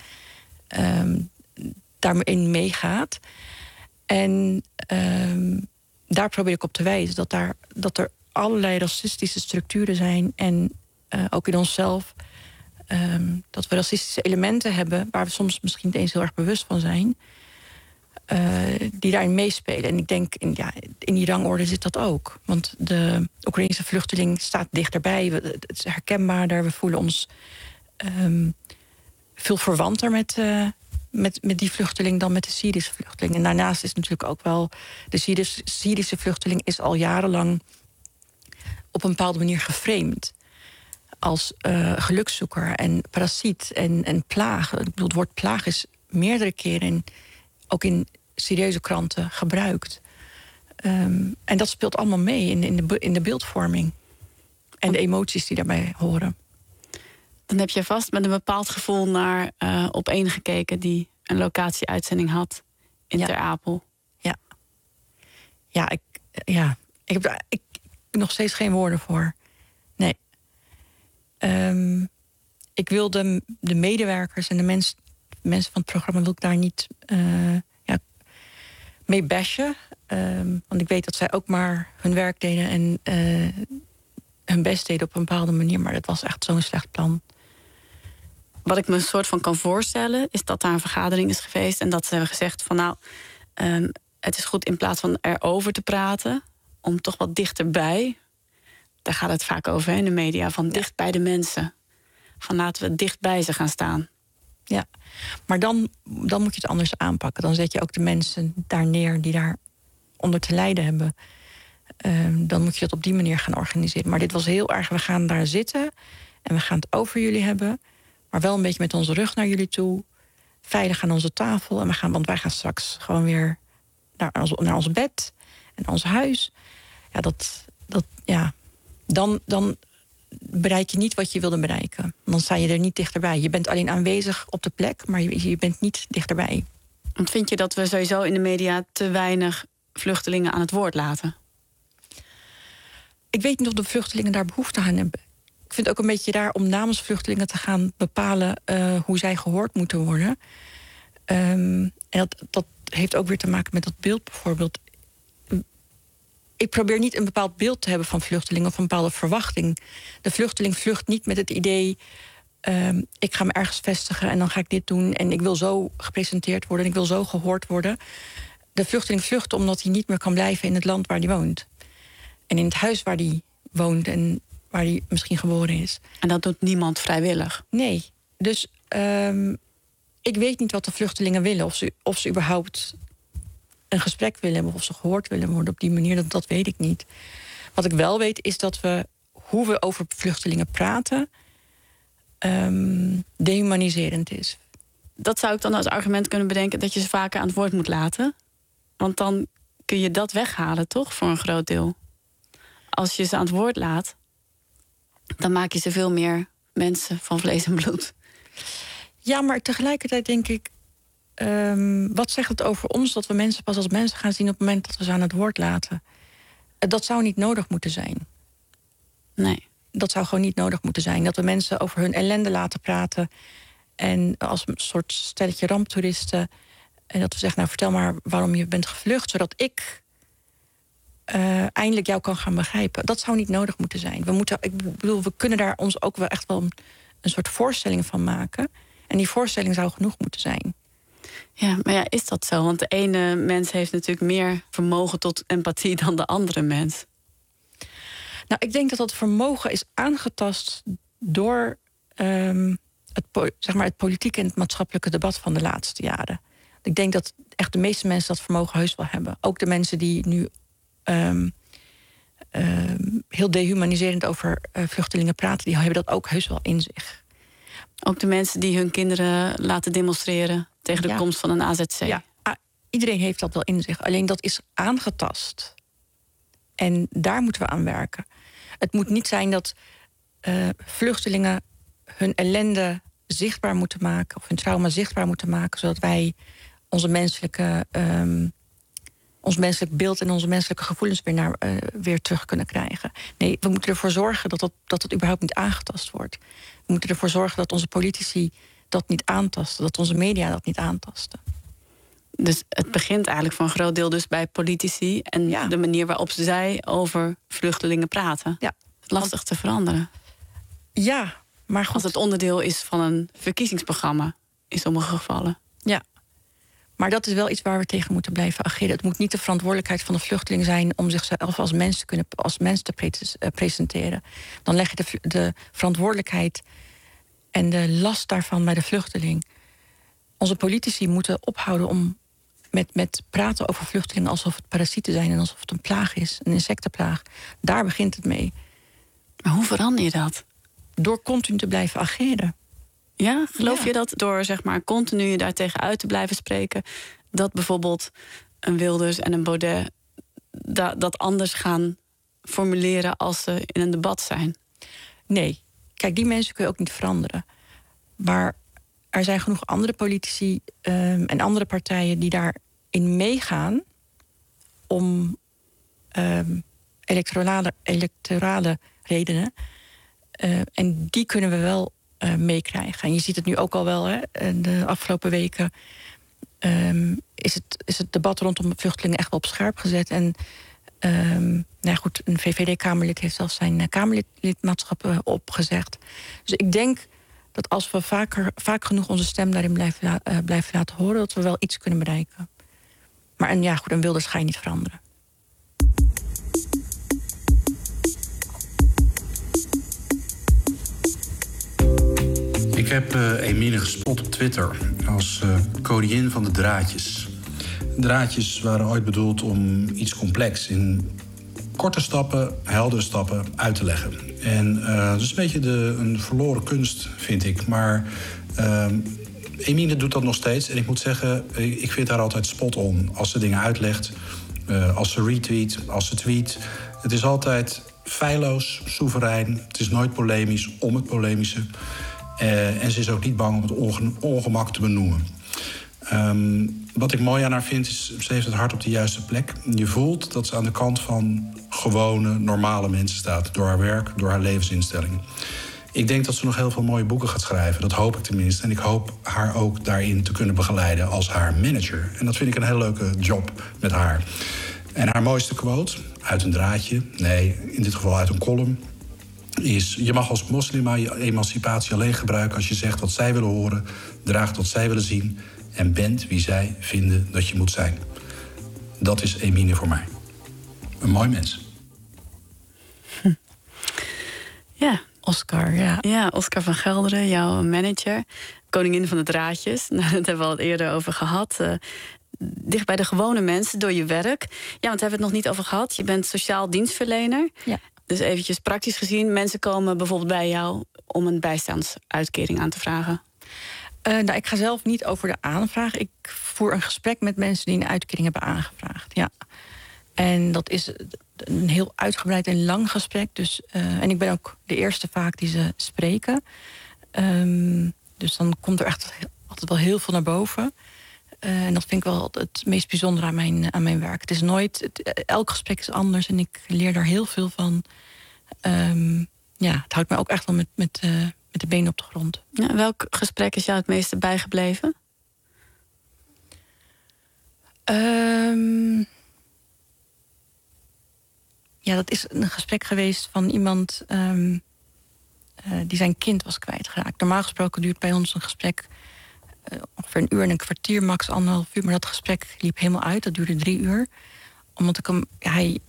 daarin meegaat. En daar probeer ik op te wijzen dat er allerlei racistische structuren zijn. En ook in onszelf. Dat we racistische elementen hebben waar we soms misschien niet eens heel erg bewust van zijn. Die daarin meespelen. En ik denk, in die rangorde zit dat ook. Want de Oekraïnse vluchteling staat dichterbij. Het is herkenbaarder. We voelen ons veel verwanter met die vluchteling dan met de Syrische vluchteling. En daarnaast is natuurlijk ook wel... de Syrische vluchteling is al jarenlang op een bepaalde manier geframed. Als gelukszoeker en parasiet en plaag. Ik bedoel, het woord plaag is meerdere keren ook in serieuze kranten gebruikt. En dat speelt allemaal mee in de beeldvorming. En de emoties die daarbij horen. Dan heb je vast met een bepaald gevoel naar Op1 gekeken... die een locatieuitzending had in Ter Apel. Ja, ik heb daar nog steeds geen woorden voor. Nee. Ik wil de medewerkers en de mensen van het programma... wil ik daar niet mee bashen. Want ik weet dat zij ook maar hun werk deden... en hun best deden op een bepaalde manier. Maar dat was echt zo'n slecht plan. Wat ik me een soort van kan voorstellen... is dat daar een vergadering is geweest... en dat ze hebben gezegd van het is goed in plaats van erover te praten... om toch wat dichterbij... daar gaat het vaak over in de media... van dicht bij de mensen. Van laten we dicht bij ze gaan staan. Ja, maar dan moet je het anders aanpakken. Dan zet je ook de mensen daar neer die daar onder te lijden hebben. Dan moet je dat op die manier gaan organiseren. Maar dit was heel erg, we gaan daar zitten... en we gaan het over jullie hebben... maar wel een beetje met onze rug naar jullie toe. Veilig aan onze tafel. Want wij gaan straks gewoon weer naar ons bed en ons huis. Ja, dan bereik je niet wat je wilde bereiken. Dan sta je er niet dichterbij. Je bent alleen aanwezig op de plek, maar je bent niet dichterbij. Want vind je dat we sowieso in de media te weinig vluchtelingen aan het woord laten? Ik weet niet of de vluchtelingen daar behoefte aan hebben. Ik vind het ook een beetje raar om namens vluchtelingen te gaan bepalen hoe zij gehoord moeten worden. En dat heeft ook weer te maken met dat beeld bijvoorbeeld. Ik probeer niet een bepaald beeld te hebben van vluchtelingen... of een bepaalde verwachting. De vluchteling vlucht niet met het idee... ik ga me ergens vestigen en dan ga ik dit doen... en ik wil zo gepresenteerd worden en ik wil zo gehoord worden. De vluchteling vlucht omdat hij niet meer kan blijven in het land waar hij woont. En in het huis waar hij woont en waar hij misschien geboren is. En dat doet niemand vrijwillig? Nee. Dus ik weet niet wat de vluchtelingen willen. Of ze überhaupt een gesprek willen hebben... of ze gehoord willen worden op die manier, dat weet ik niet. Wat ik wel weet is dat hoe we over vluchtelingen praten... dehumaniserend is. Dat zou ik dan als argument kunnen bedenken... dat je ze vaker aan het woord moet laten. Want dan kun je dat weghalen, toch? Voor een groot deel. Als je ze aan het woord laat... dan maak je ze veel meer mensen van vlees en bloed. Ja, maar tegelijkertijd denk ik... wat zegt het over ons dat we mensen pas als mensen gaan zien... op het moment dat we ze aan het woord laten? Dat zou niet nodig moeten zijn. Nee. Dat zou gewoon niet nodig moeten zijn. Dat we mensen over hun ellende laten praten... en als een soort stelletje ramptoeristen... en dat we zeggen, nou vertel maar waarom je bent gevlucht... zodat ik eindelijk jou kan gaan begrijpen. Dat zou niet nodig moeten zijn. We kunnen daar ons ook wel echt wel een soort voorstelling van maken... en die voorstelling zou genoeg moeten zijn. Ja, maar is dat zo? Want de ene mens heeft natuurlijk meer vermogen tot empathie dan de andere mens. Nou, ik denk dat dat vermogen is aangetast door het politieke en het maatschappelijke debat van de laatste jaren. Ik denk dat echt de meeste mensen dat vermogen heus wel hebben. Ook de mensen die nu heel dehumaniserend over vluchtelingen praten, die hebben dat ook heus wel in zich. Ook de mensen die hun kinderen laten demonstreren tegen de komst van een AZC. Ja, iedereen heeft dat wel in zich. Alleen dat is aangetast. En daar moeten we aan werken. Het moet niet zijn dat vluchtelingen hun ellende zichtbaar moeten maken... of hun trauma zichtbaar moeten maken... zodat wij ons menselijk beeld en onze menselijke gevoelens weer terug kunnen krijgen. Nee, we moeten ervoor zorgen dat het überhaupt niet aangetast wordt. We moeten ervoor zorgen dat onze politici dat niet aantasten... dat onze media dat niet aantasten. Dus het begint eigenlijk voor een groot deel dus bij politici en de manier waarop zij over vluchtelingen praten. Ja. Lastig te veranderen. Ja, maar goed. Als het onderdeel is van een verkiezingsprogramma in sommige gevallen. Ja. Maar dat is wel iets waar we tegen moeten blijven ageren. Het moet niet de verantwoordelijkheid van de vluchteling zijn om zichzelf als mens te presenteren. Dan leg je de verantwoordelijkheid en de last daarvan bij de vluchteling. Onze politici moeten ophouden om met praten over vluchtelingen alsof het parasieten zijn en alsof het een plaag is, een insectenplaag. Daar begint het mee. Maar hoe verander je dat? Door continu te blijven ageren. Ja, geloof je dat door zeg maar continu je daar tegenuit te blijven spreken, dat bijvoorbeeld een Wilders en een Baudet dat anders gaan formuleren als ze in een debat zijn? Nee. Kijk, die mensen kun je ook niet veranderen. Maar er zijn genoeg andere politici en andere partijen die daarin meegaan om electorale redenen. En die kunnen we wel meekrijgen. En je ziet het nu ook al wel, hè. De afgelopen weken is het debat rondom vluchtelingen echt wel op scherp gezet. En goed, een VVD-Kamerlid heeft zelfs zijn Kamerlidmaatschap opgezegd. Dus ik denk dat als we vaak genoeg onze stem daarin blijven laten horen, dat we wel iets kunnen bereiken. Maar een Wilders ga je niet veranderen. Ik heb Emine gespot op Twitter als koningin van de draadjes. Draadjes waren ooit bedoeld om iets complex in korte stappen, heldere stappen uit te leggen. En dat is een beetje een verloren kunst, vind ik. Maar Emine doet dat nog steeds. En ik moet zeggen, ik vind haar altijd spot on als ze dingen uitlegt. Als ze retweet, als ze tweet. Het is altijd feilloos, soeverein. Het is nooit polemisch om het polemische. En ze is ook niet bang om het ongemak te benoemen. Wat ik mooi aan haar vind, is ze heeft het hart op de juiste plek. Je voelt dat ze aan de kant van gewone, normale mensen staat. Door haar werk, door haar levensinstelling. Ik denk dat ze nog heel veel mooie boeken gaat schrijven. Dat hoop ik tenminste. En ik hoop haar ook daarin te kunnen begeleiden als haar manager. En dat vind ik een heel leuke job met haar. En haar mooiste quote, uit een draadje, nee, in dit geval uit een column, is: je mag als moslima je emancipatie alleen gebruiken als je zegt wat zij willen horen, draagt wat zij willen zien en bent wie zij vinden dat je moet zijn. Dat is Emine voor mij. Een mooi mens. Ja. Oscar, ja. Ja, Oscar van Gelderen, jouw manager. Koningin van de draadjes. Nou, dat hebben we al eerder over gehad. Dicht bij de gewone mensen door je werk. Ja, want daar hebben we het nog niet over gehad. Je bent sociaal dienstverlener. Ja. Dus eventjes praktisch gezien, mensen komen bijvoorbeeld bij jou om een bijstandsuitkering aan te vragen. Ik ga zelf niet over de aanvraag. Ik voer een gesprek met mensen die een uitkering hebben aangevraagd. Ja. En dat is een heel uitgebreid en lang gesprek. Dus, en ik ben ook de eerste vaak die ze spreken. Dus dan komt er echt altijd wel heel veel naar boven. En dat vind ik wel het meest bijzondere aan mijn werk. Het is nooit, elk gesprek is anders en ik leer daar heel veel van. Het houdt mij ook echt wel met de benen op de grond. Ja, welk gesprek is jou het meeste bijgebleven? Dat is een gesprek geweest van iemand die zijn kind was kwijtgeraakt. Normaal gesproken duurt bij ons een gesprek ongeveer 1 uur en een kwartier, max 1,5 uur. Maar dat gesprek liep helemaal uit, dat duurde 3 uur. Omdat hij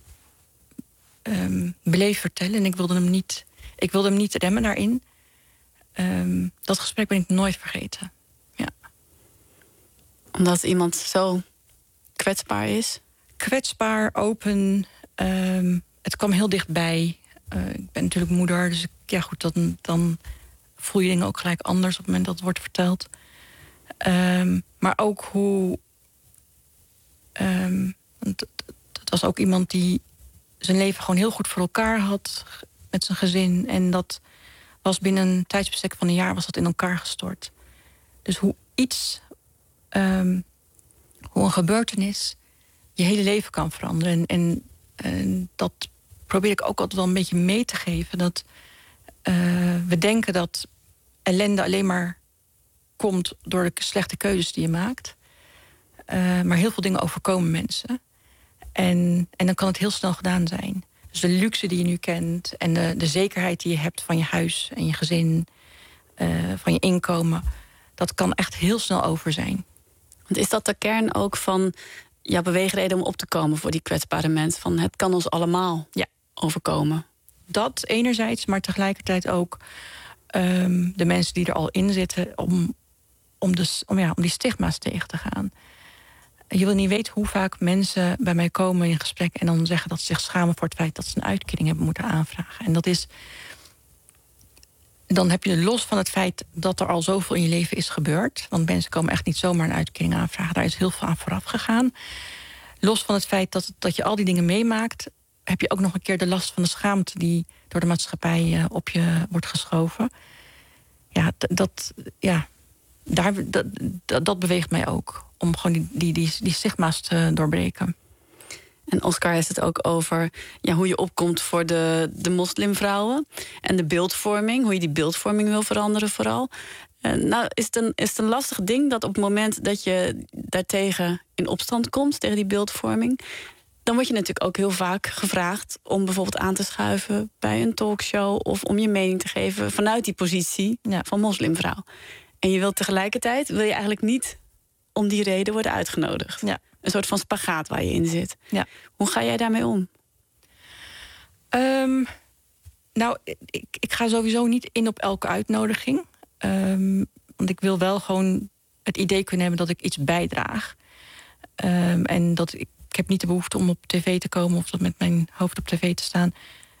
bleef vertellen en ik wilde hem niet remmen daarin. Dat gesprek ben ik nooit vergeten. Ja. Omdat iemand zo kwetsbaar is? Kwetsbaar, open. Het kwam heel dichtbij. Ik ben natuurlijk moeder, dus dan voel je dingen ook gelijk anders op het moment dat het wordt verteld. Maar ook hoe... het was ook iemand die zijn leven gewoon heel goed voor elkaar had met zijn gezin. En dat was binnen een tijdsbestek van 1 jaar was dat in elkaar gestort. Dus hoe een gebeurtenis je hele leven kan veranderen. En dat probeer ik ook altijd wel een beetje mee te geven. Dat we denken dat ellende alleen maar komt door de slechte keuzes die je maakt. maar heel veel dingen overkomen mensen. En dan kan het heel snel gedaan zijn. Dus de luxe die je nu kent en de zekerheid die je hebt van je huis en je gezin, van je inkomen, dat kan echt heel snel over zijn. Want is dat de kern ook van jouw beweegreden om op te komen voor die kwetsbare mensen? Van het kan ons allemaal overkomen. Dat enerzijds, maar tegelijkertijd ook de mensen die er al in zitten om die stigma's tegen te gaan. Je wil niet weten hoe vaak mensen bij mij komen in gesprek en dan zeggen dat ze zich schamen voor het feit dat ze een uitkering hebben moeten aanvragen. En dat is, dan heb je los van het feit dat er al zoveel in je leven is gebeurd, want mensen komen echt niet zomaar een uitkering aanvragen, daar is heel veel aan vooraf gegaan. Los van het feit dat je al die dingen meemaakt, heb je ook nog een keer de last van de schaamte die door de maatschappij op je wordt geschoven. Ja, dat beweegt mij ook. Om gewoon die stigma's te doorbreken. En Oscar heeft het ook over hoe je opkomt voor de moslimvrouwen. En de beeldvorming, hoe je die beeldvorming wil veranderen vooral. Is het een lastig ding dat op het moment dat je daartegen in opstand komt, tegen die beeldvorming, dan word je natuurlijk ook heel vaak gevraagd om bijvoorbeeld aan te schuiven bij een talkshow of om je mening te geven vanuit die positie van moslimvrouw. En je wilt tegelijkertijd, eigenlijk niet om die reden worden uitgenodigd. Ja. Een soort van spagaat waar je in zit. Ja. Hoe ga jij daarmee om? Ik ga sowieso niet in op elke uitnodiging. Want ik wil wel gewoon het idee kunnen hebben dat ik iets bijdraag. En dat ik heb niet de behoefte om op tv te komen of dat met mijn hoofd op tv te staan.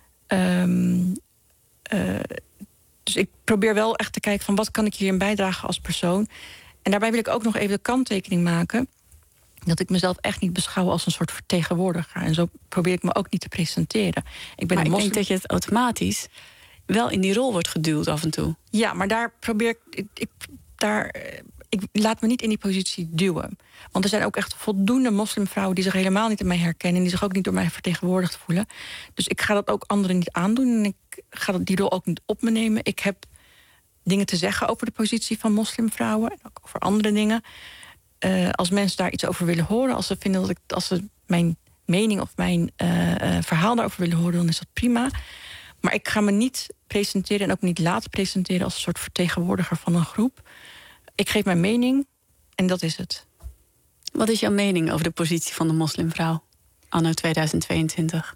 Dus ik probeer wel echt te kijken van wat kan ik hierin bijdragen als persoon. En daarbij wil ik ook nog even de kanttekening maken dat ik mezelf echt niet beschouw als een soort vertegenwoordiger. En zo probeer ik me ook niet te presenteren. Ik denk dat je het automatisch wel in die rol wordt geduwd af en toe. Ja, maar daar probeer ik laat me niet in die positie duwen. Want er zijn ook echt voldoende moslimvrouwen die zich helemaal niet in mij herkennen en die zich ook niet door mij vertegenwoordigd voelen. Dus ik ga dat ook anderen niet aandoen en ik ga die rol ook niet op me nemen. Ik heb dingen te zeggen over de positie van moslimvrouwen en ook over andere dingen. Als mensen daar iets over willen horen, als ze vinden als ze mijn mening of mijn verhaal daarover willen horen, dan is dat prima. Maar ik ga me niet presenteren en ook niet laten presenteren als een soort vertegenwoordiger van een groep. Ik geef mijn mening en dat is het. Wat is jouw mening over de positie van de moslimvrouw anno 2022?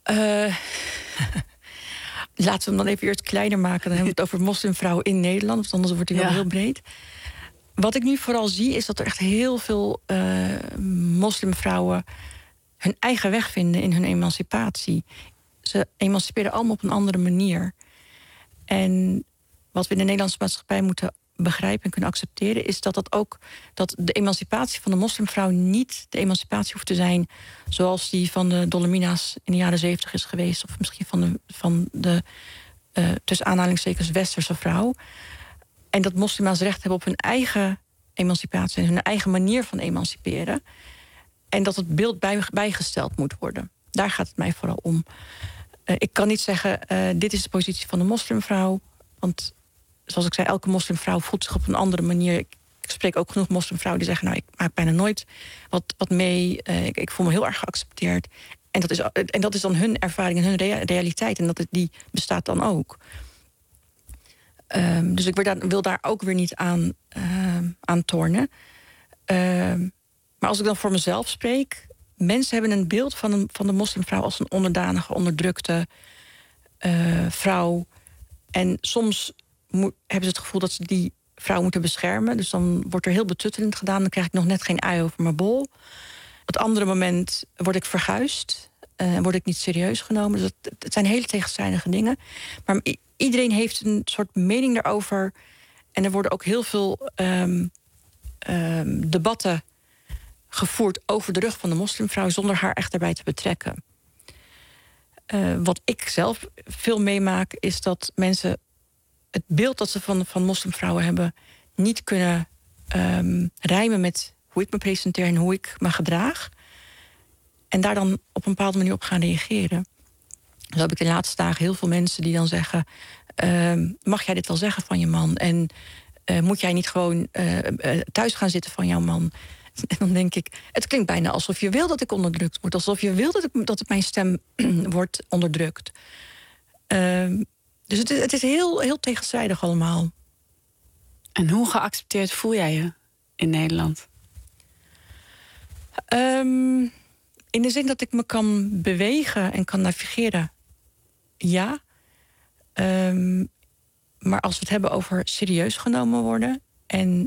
Laten we hem dan even eerst kleiner maken. Dan hebben we het over moslimvrouwen in Nederland, want anders wordt hij wel heel breed. Wat ik nu vooral zie is dat er echt heel veel moslimvrouwen hun eigen weg vinden in hun emancipatie. Ze emanciperen allemaal op een andere manier. En wat we in de Nederlandse maatschappij moeten begrijpen en kunnen accepteren, is dat de emancipatie van de moslimvrouw niet de emancipatie hoeft te zijn zoals die van de Dolomina's in de jaren 70 is geweest, of misschien van de tussen aanhalingstekens westerse vrouw. En dat moslima's recht hebben op hun eigen emancipatie en hun eigen manier van emanciperen. En dat het beeld bijgesteld moet worden. Daar gaat het mij vooral om. Ik kan niet zeggen, dit is de positie van de moslimvrouw. Want zoals ik zei, elke moslimvrouw voelt zich op een andere manier. Ik spreek ook genoeg moslimvrouwen die zeggen, ik maak bijna nooit wat mee. Ik voel me heel erg geaccepteerd. En dat is dan hun ervaring en hun realiteit. En die bestaat dan ook. Dus ik wil daar ook weer niet aan tornen. Maar als ik dan voor mezelf spreek, mensen hebben een beeld van de moslimvrouw als een onderdanige, onderdrukte vrouw. En soms hebben ze het gevoel dat ze die vrouw moeten beschermen. Dus dan wordt er heel betuttelend gedaan. Dan krijg ik nog net geen ui over mijn bol. Op het andere moment word ik verguisd. Word ik niet serieus genomen. Dus het zijn hele tegenstrijdige dingen. Maar iedereen heeft een soort mening daarover. En er worden ook heel veel debatten gevoerd over de rug van de moslimvrouw zonder haar echt erbij te betrekken. Wat ik zelf veel meemaak is dat mensen het beeld dat ze van moslimvrouwen hebben niet kunnen rijmen met hoe ik me presenteer en hoe ik me gedraag. En daar dan op een bepaalde manier op gaan reageren. Zo heb ik de laatste dagen heel veel mensen die dan zeggen, mag jij dit wel zeggen van je man? En moet jij niet gewoon thuis gaan zitten van jouw man? En dan denk ik, het klinkt bijna alsof je wil dat ik onderdrukt word. Alsof je wil dat mijn stem wordt onderdrukt. Dus het is heel, heel tegenstrijdig allemaal. En hoe geaccepteerd voel jij je in Nederland? In de zin dat ik me kan bewegen en kan navigeren, ja. Maar als we het hebben over serieus genomen worden en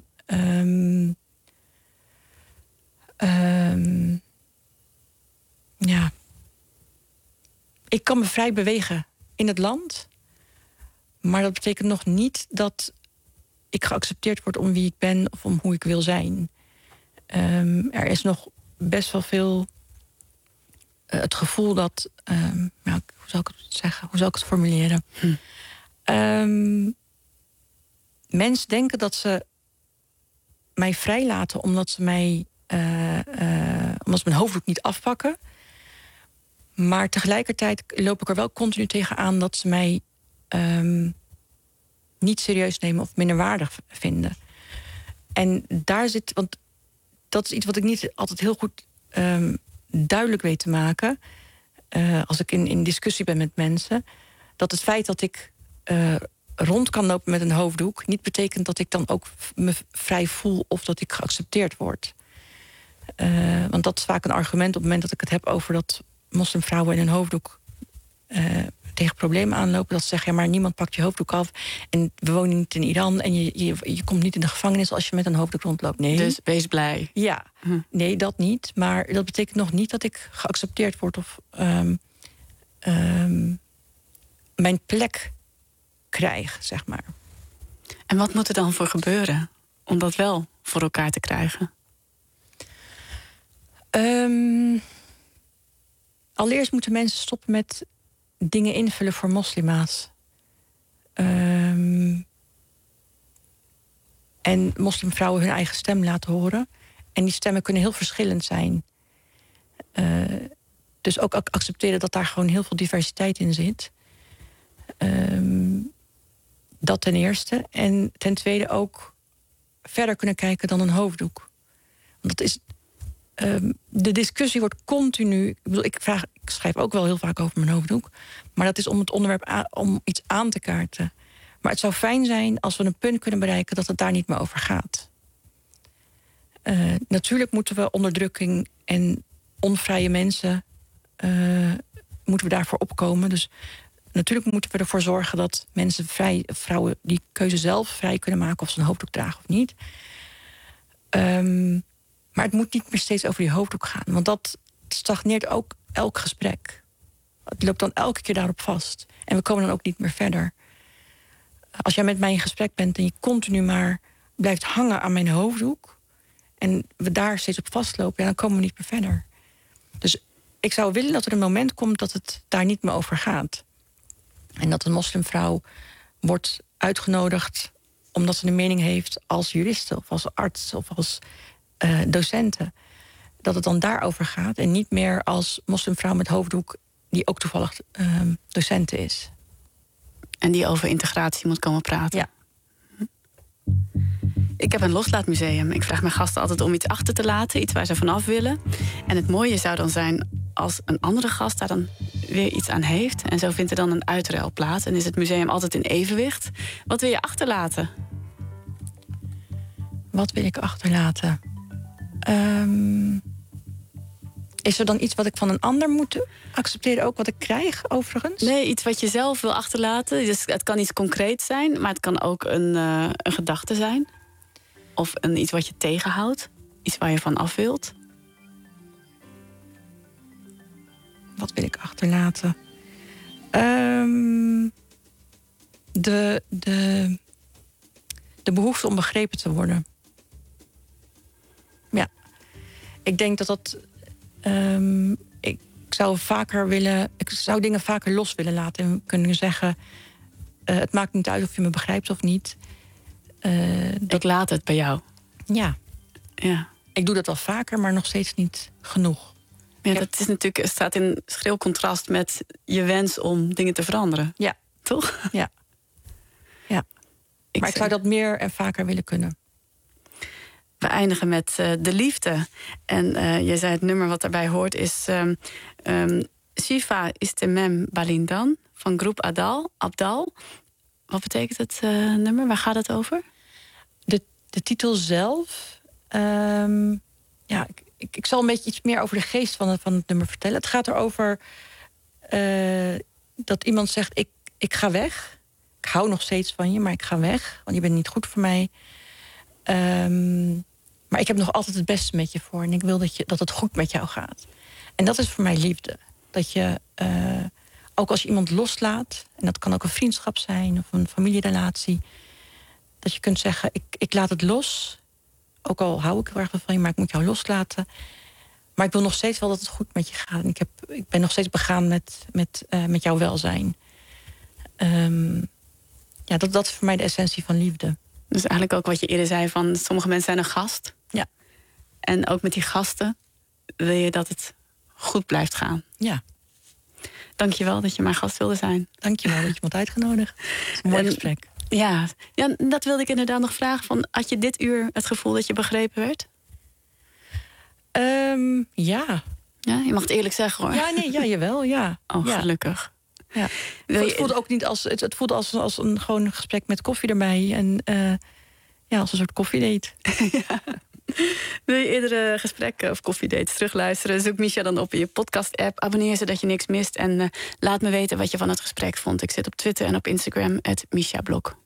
ja, ik kan me vrij bewegen in het land, maar dat betekent nog niet dat ik geaccepteerd word om wie ik ben of om hoe ik wil zijn. Er is nog best wel veel het gevoel dat, hoe zal ik het zeggen? Hoe zal ik het formuleren? Mensen denken dat ze mij vrijlaten omdat ze omdat ze mijn hoofddoek niet afpakken. Maar tegelijkertijd loop ik er wel continu tegenaan dat ze mij niet serieus nemen of minderwaardig vinden. En daar zit, want dat is iets wat ik niet altijd heel goed duidelijk weet te maken. Als ik in discussie ben met mensen, dat het feit dat ik rond kan lopen met een hoofddoek niet betekent dat ik dan ook me vrij voel of dat ik geaccepteerd word. Want dat is vaak een argument op het moment dat ik het heb over dat moslimvrouwen in een hoofddoek tegen problemen aanlopen. Dat ze zeggen, ja, maar niemand pakt je hoofddoek af. En we wonen niet in Iran en je komt niet in de gevangenis als je met een hoofddoek rondloopt. Nee. Dus wees blij. Ja, nee, dat niet. Maar dat betekent nog niet dat ik geaccepteerd word of mijn plek krijg, zeg maar. En wat moet er dan voor gebeuren om dat wel voor elkaar te krijgen? Allereerst moeten mensen stoppen met dingen invullen voor moslima's. En moslimvrouwen hun eigen stem laten horen. En die stemmen kunnen heel verschillend zijn. Dus ook accepteren dat daar gewoon heel veel diversiteit in zit. Dat ten eerste. En ten tweede ook verder kunnen kijken dan een hoofddoek. Want dat is... de discussie wordt continu... Ik schrijf ook wel heel vaak over mijn hoofddoek. Maar dat is om het onderwerp om iets aan te kaarten. Maar het zou fijn zijn als we een punt kunnen bereiken dat het daar niet meer over gaat. Natuurlijk moeten we onderdrukking en onvrije mensen... moeten we daarvoor opkomen. Dus natuurlijk moeten we ervoor zorgen dat vrouwen die keuze zelf vrij kunnen maken of ze een hoofddoek dragen of niet. Maar het moet niet meer steeds over die hoofddoek gaan. Want dat stagneert ook elk gesprek. Het loopt dan elke keer daarop vast. En we komen dan ook niet meer verder. Als jij met mij in gesprek bent en je continu maar blijft hangen aan mijn hoofddoek... en we daar steeds op vastlopen, dan komen we niet meer verder. Dus ik zou willen dat er een moment komt dat het daar niet meer over gaat. En dat een moslimvrouw wordt uitgenodigd omdat ze een mening heeft als juriste of als arts of als docenten. Dat het dan daarover gaat en niet meer als moslimvrouw met hoofddoek die ook toevallig docenten is. En die over integratie moet komen praten. Ja. Ik heb een loslaatmuseum. Ik vraag mijn gasten altijd om iets achter te laten, iets waar ze vanaf willen. En het mooie zou dan zijn als een andere gast daar dan weer iets aan heeft. En zo vindt er dan een uitruil plaats. En is het museum altijd in evenwicht. Wat wil je achterlaten? Wat wil ik achterlaten? Is er dan iets wat ik van een ander moet accepteren, ook wat ik krijg, overigens? Nee, iets wat je zelf wil achterlaten. Dus het kan iets concreets zijn, maar het kan ook een gedachte zijn. Of iets wat je tegenhoudt. Iets waar je van af wilt. Wat wil ik achterlaten? De behoefte om begrepen te worden. Ja. Ik denk dat ik zou dingen vaker los willen laten. En kunnen zeggen, het maakt niet uit of je me begrijpt of niet. Ik laat het bij jou. Ja. Ik doe dat wel vaker, maar nog steeds niet genoeg. Ja, dat is natuurlijk, staat in schril contrast met je wens om dingen te veranderen. Ja. Toch? Ja. Maar ik zou dat meer en vaker willen kunnen. We eindigen met de liefde. En je zei het nummer wat daarbij hoort is Shifa Istemem Balindan van Groep Abdal. Wat betekent het nummer? Waar gaat het over? De titel zelf... Ik zal een beetje iets meer over de geest van het nummer vertellen. Het gaat erover dat iemand zegt... Ik ga weg. Ik hou nog steeds van je, maar ik ga weg. Want je bent niet goed voor mij. Maar ik heb nog altijd het beste met je voor. En ik wil dat het goed met jou gaat. En dat is voor mij liefde. Dat je, ook als je iemand loslaat... en dat kan ook een vriendschap zijn of een familierelatie... dat je kunt zeggen, ik laat het los... Ook al hou ik heel erg van je, maar ik moet jou loslaten. Maar ik wil nog steeds wel dat het goed met je gaat. En ik ben nog steeds begaan met jouw welzijn. Dat is voor mij de essentie van liefde. Dus eigenlijk ook wat je eerder zei van... sommige mensen zijn een gast. Ja. En ook met die gasten wil je dat het goed blijft gaan. Ja. Dank je wel dat je mijn gast wilde zijn. Dank je wel dat je me had uitgenodigd. Het is een mooi gesprek. Ja, dat wilde ik inderdaad nog vragen. Had je dit uur het gevoel dat je begrepen werd? Ja. Ja, je mag het eerlijk zeggen, hoor. Ja, jawel, ja. Oh, ja. Gelukkig. Ja. Het voelde ook niet het voelde als een gewoon gesprek met koffie erbij. En als een soort koffiedate. Ja. Wil je eerdere gesprekken of koffiedates terugluisteren? Zoek Misha dan op in je podcast-app. Abonneer zodat je niks mist. En laat me weten wat je van het gesprek vond. Ik zit op Twitter en op Instagram @MishaBlok.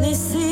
laisser